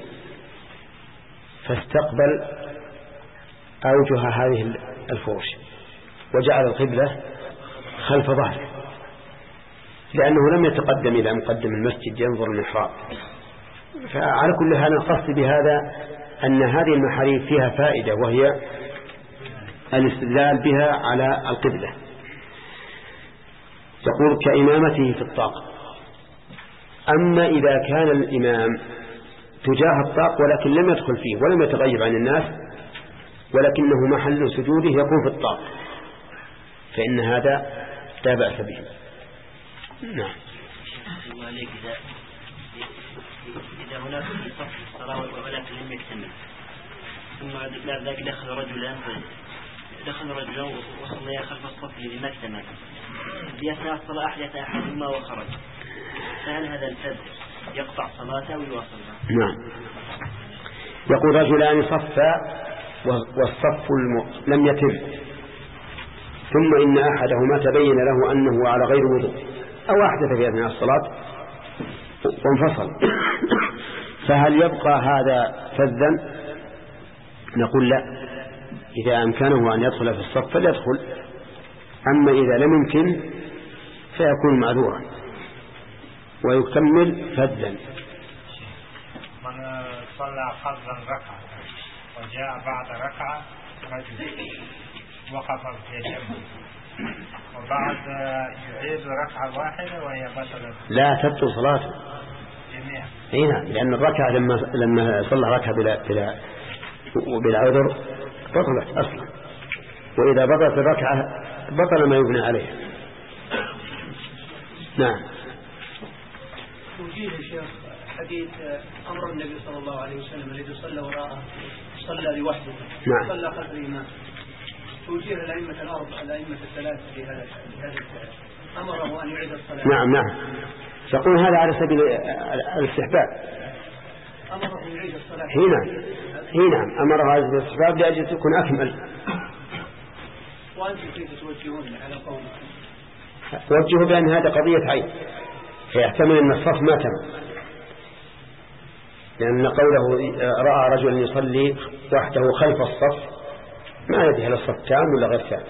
فاستقبل أوجه هذه الفرش وجعل القبلة خلف ظهره لأنه لم يتقدم إلى مقدم المسجد ينظر المحراب. فعلى كل هذا القصد بهذا أن هذه المحاريب فيها فائدة وهي الاستدلال بها على القبلة. يقول كإمامته في الطاق. أما إذا كان الإمام تجاه الطاق ولكن لم يدخل فيه ولم يتغيب عن الناس ولكنه محل سجوده يكون في الطاق فإن هذا لا بأس به. نعم. إذا إذا هناك في صف الصلاة ولكن لم يكتمل ثم بعد ذلك دخل رجلان دخل رجلان وصليا خلف الصف الذي ما اكتمل في أثناء الصلاة أحدث أحدهما وخرج، فهل هذا الفرد يقطع صلاته أو يواصلها؟ نعم. يقول رجلان صفا والصف الم... لم يتم ثم إن أحدهما تبين له أنه على غير وضوء أو أحدث في أثناء الصلاة وانفصل، فهل يبقى هذا فذا؟ نقول لا، إذا أمكنه أن يدخل في الصف فليدخل، أما إذا لم يمكن فيكون معذورا ويكمل فذا. من صلى فرضا ركعة وجاء بعد ركعة رجل وقف في جنبه وبعد يعيد ركعة واحدة وهي بطلت لا تبطل صلاته جميعا. هنا لأن الركعة لما لما صلى ركعة بلا بلا وبلا عذر بطلت أصلا، وإذا بطلت الركعة بطل ما يبنى عليه. نعم. توجيه الشيخ حديث أمر النبي صلى الله عليه وسلم الذي صلى وراءه صلى لوحده نعم. صلى خلف الإمام، توجيه الأئمة الأربعة الأئمة الثلاثة لهذا أمره أن يعيد الصلاة. نعم نعم. يقول هذا على سبيل الاستحباب. أمره أن يعيد الصلاة. هنا هنا أمره على سبيل الاستحباب لأجل تكون أكمل. وأنتم كيف توجهون على قولكم؟ وجهوا بأن هذا قضية عين فيحتمل أن الصف ما تم، لأن قوله رأى رجل يصلي وحده خلف الصف ما يدري هل الصف تام ولا غير تام.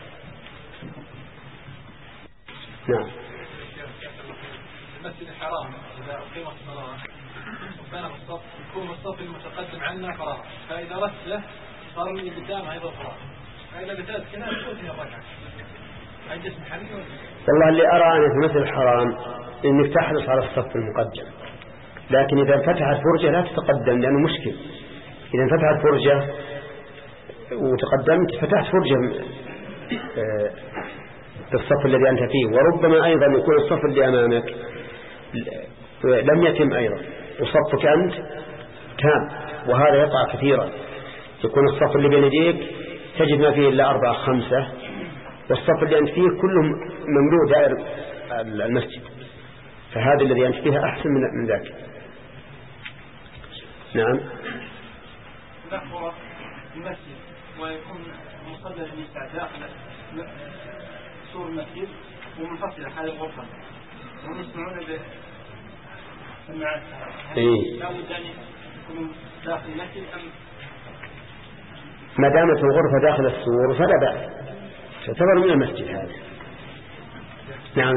نعم. المسجد الحرام إذا أقيمت الصلاة وكان الصف يكون الصف المتقدم عنا فراغ، فإذا رسله صار اللي قدامه أيضا فراغ، فإذا بثلاث كلام يكون فيها ركعة. هاي جسم حريم. والله اللي أرى أن في مثل الحرام إنك تحرص على الصف المقدم، لكن إذا انفتحت فرجة لا تتقدم لأنه مشكل. إذا انفتحت فرجة وتقدمت فتحت فرجة في الصف الذي أنت فيه، وربما أيضا يكون الصف اللي أمامك لم يتم أيضا وصفك أنت تام، وهذا يقع كثيرا. يكون الصف اللي بين يديك تجد ما فيه إلا أربعة خمسة، والصف اللي أنت فيه كله مملوء دائر المسجد، فهذا الذي أنت فيها أحسن من ذاك. نعم. المسجد ويكون مصلى المسجد داخل سور المسجد ومنفصلة هذه الغرفة ويسمعون بسماعات إيه. لا بد أن يكونوا داخل المسجد أم ما دامت الغرفة داخل السور فلا بأس تعتبر من المسجد هذا. نعم.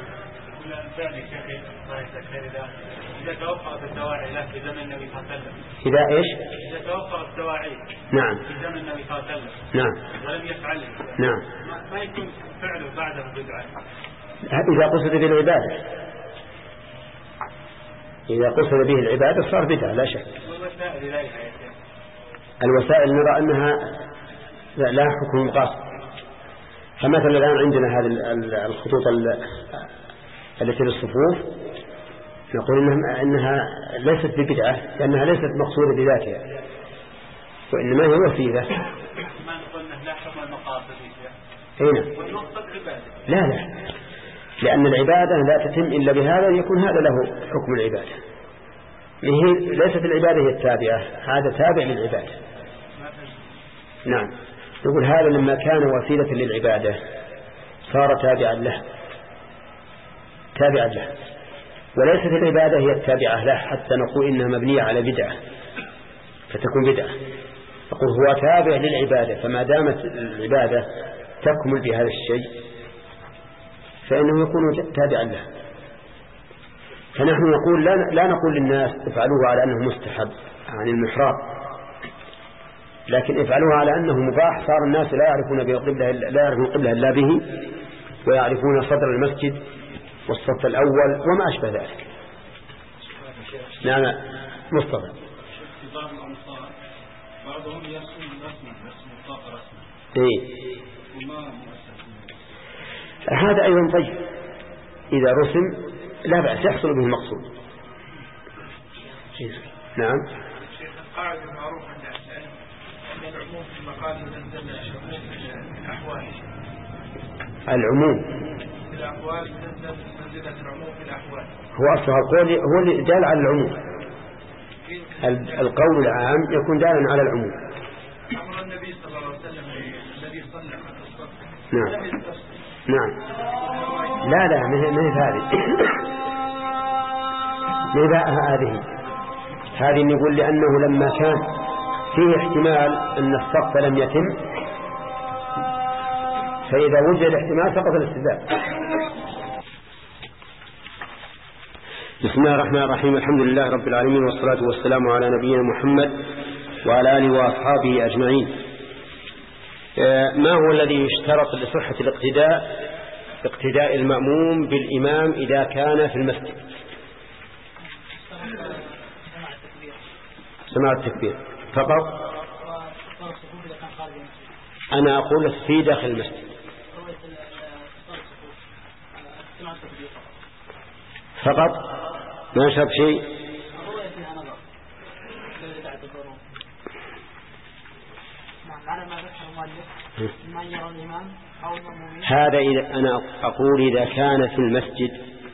إذا توفرت الدواعي له في زمن النبي صلى الله عليه وسلم. إذا إيش؟ إذا توفرت الدواعي. نعم. في زمن النبي صلى الله عليه وسلم. نعم. ولم يفعله. نعم. ما يكون فعله بعده بدعة. إذا قصد به العبادة. إذا قصد به العبادة صار بدعة لا شك. والوسائل ذلك. الوسائل نرى أنها لا حكم قاصر. فمثلا الآن عندنا هذه الخطوط التي للصفوف نقول إنها, إنها ليست ببدعة لأنها ليست مقصودة بذاتها وإنما هي وسيلة. ما نقول أنه لا حكم المقاصد هنا والمقصد عبادة. لا لا لأن العبادة لا تتم إلا بهذا يكون هذا له حكم العبادة. هي ليست العبادة هي التابعة هذا تابع للعبادة. نعم يقول هذا لما كان وسيلة للعبادة صار تابعا له تابعا له وليست العبادة هي التابعة له حتى نقول إنها مبنية على بدعة فتكون بدعة. نقول هو تابع للعبادة فما دامت العبادة تكمل بهذا الشيء فإنه يكون تابعا له. فنحن نقول لا, لا نقول للناس افعلوه على أنه مستحب عن المحراب لكن افعلوه على أنه مباح صار الناس لا يعرفون بالقبلة لا يعرفون القبلة إلا به ويعرفون صدر المسجد والصف الأول وما أشبه ذلك. نعم مصطفى. بعضهم يرسم رسما رسم الطاقة رسما. إيه. وما مؤسس. هذا أيضا طيب إذا رسم لا بأس يحصل به المقصود. نعم. القاعدة المعروفة عند العلم أن العموم في المقال ينزل العموم في الأحوال. العموم. في الأحوال تنزل منزلة العموم في الأحوال. هو أصلها القول هو اللي دال على العموم. القول العام يكون دالا على العموم. أمر النبي صلى الله عليه وسلم الذي صلى على الصف. نعم. نعم. لا لا ما هي هذه. ما هذه. هذه نقول لأنه لما كان فيه احتمال أن الصف لم يتم فإذا وجد الاحتمال سقط الاستدلال. بسم الله الرحمن الرحيم الحمد لله رب العالمين والصلاة والسلام على نبينا محمد وعلى آله وأصحابه أجمعين. ما هو الذي يشترط لصحة الاقتداء اقتداء المأموم بالإمام إذا كان في المسجد؟ سماع التكبير فقط. أنا أقول في داخل المسجد فقط ما شرط شيء. هذا إذا أنا أقول إذا كان في المسجد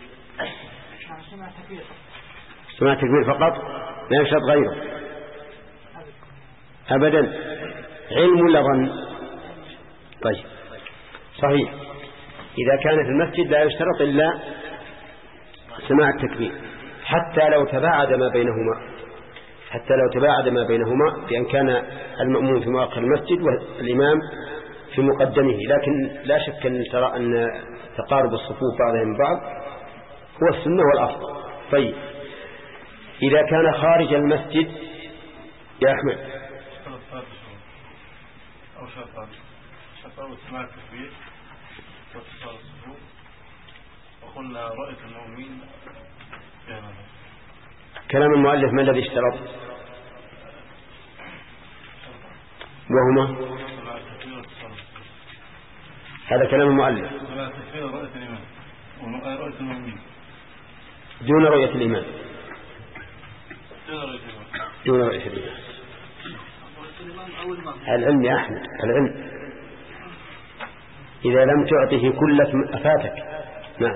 سماع التكبير فقط لا يشرط غيره أبدا. علم ولا ظن؟ طيب صحيح إذا كان في المسجد لا يشترط إلا سماع التكبير حتى لو تباعد ما بينهما حتى لو تباعد ما بينهما بأن كان المأموم في مؤخر المسجد والإمام في مقدمه. لكن لا شك أن ترى أن تقارب الصفوف بعضها من بعض هو السنة والأفضل. طيب إذا كان خارج المسجد يا أحمد أو شرطان شرطان سماع التكبير واتصال الصفوف وقلنا رؤية المؤمنين كلام المؤلف ما الذي اشترط وهما هذا كلام المؤلف دون رؤية الإمام دون رؤية الإمام. العلم يا أحمد العلم إذا لم تعطه كلك أفاتك. نعم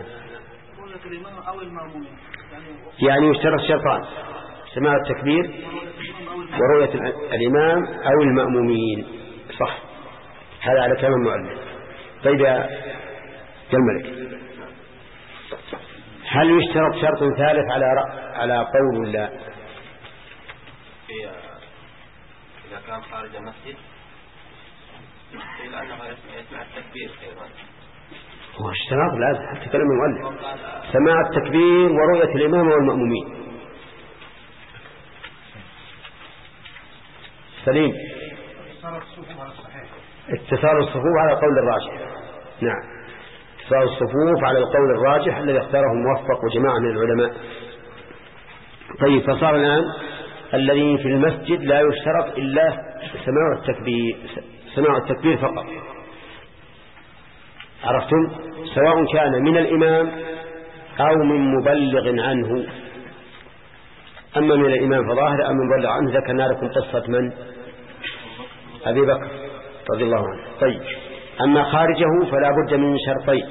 يعني يشترط شرطان سماع التكبير ورؤية الإمام أو المأمومين. صح، هذا على كلام المؤلف. طيب يا الملك، هل يشترط شرط ثالث على على قول لا؟ إذا كان خارج المسجد إلا أنه يسمع التكبير أيضا. هو اشتراط لازم حتى كلام المؤلف، سماع التكبير ورؤية الإمام والمأمومين. سليم، اتصال الصفوف على القول الراجح. نعم، اتصال الصفوف على القول الراجح الذي اختاره الموفق وجماعة من العلماء. طيب، فصار الآن الذي في المسجد لا يشترط إلا سماع التكبير، سماع التكبير فقط. عرفتم؟ سواء كان من الإمام أو من مبلغ عنه. أما من الإمام فظاهر، أما من مبلغ عنه ذكرنا لكم قصة من؟ أبي بكر رضي الله عنه. طيب، أما خارجه فلا بد من شرطين: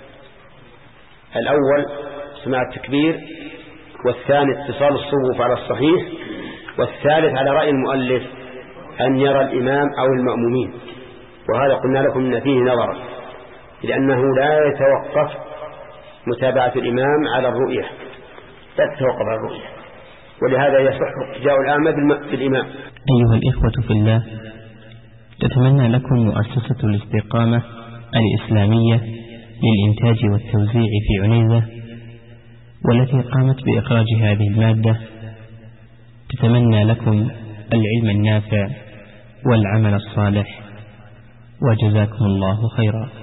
الأول سماع التكبير، والثاني اتصال الصفوف على الصحيح، والثالث على رأي المؤلف أن يرى الإمام أو المأمومين. وهذا قلنا لكم إن فيه نظرا، لأنه لا يتوقف متابعة الإمام على الرؤية، لا تتوقف على الرؤية، ولهذا يصح اقتداء الأعمى بالإمام. أيها الإخوة في الله، تتمنى لكم مؤسسة الاستقامة الإسلامية للإنتاج والتوزيع في عنيزة، والتي قامت بإخراج هذه المادة، تتمنى لكم العلم النافع والعمل الصالح، وجزاكم الله خيرا.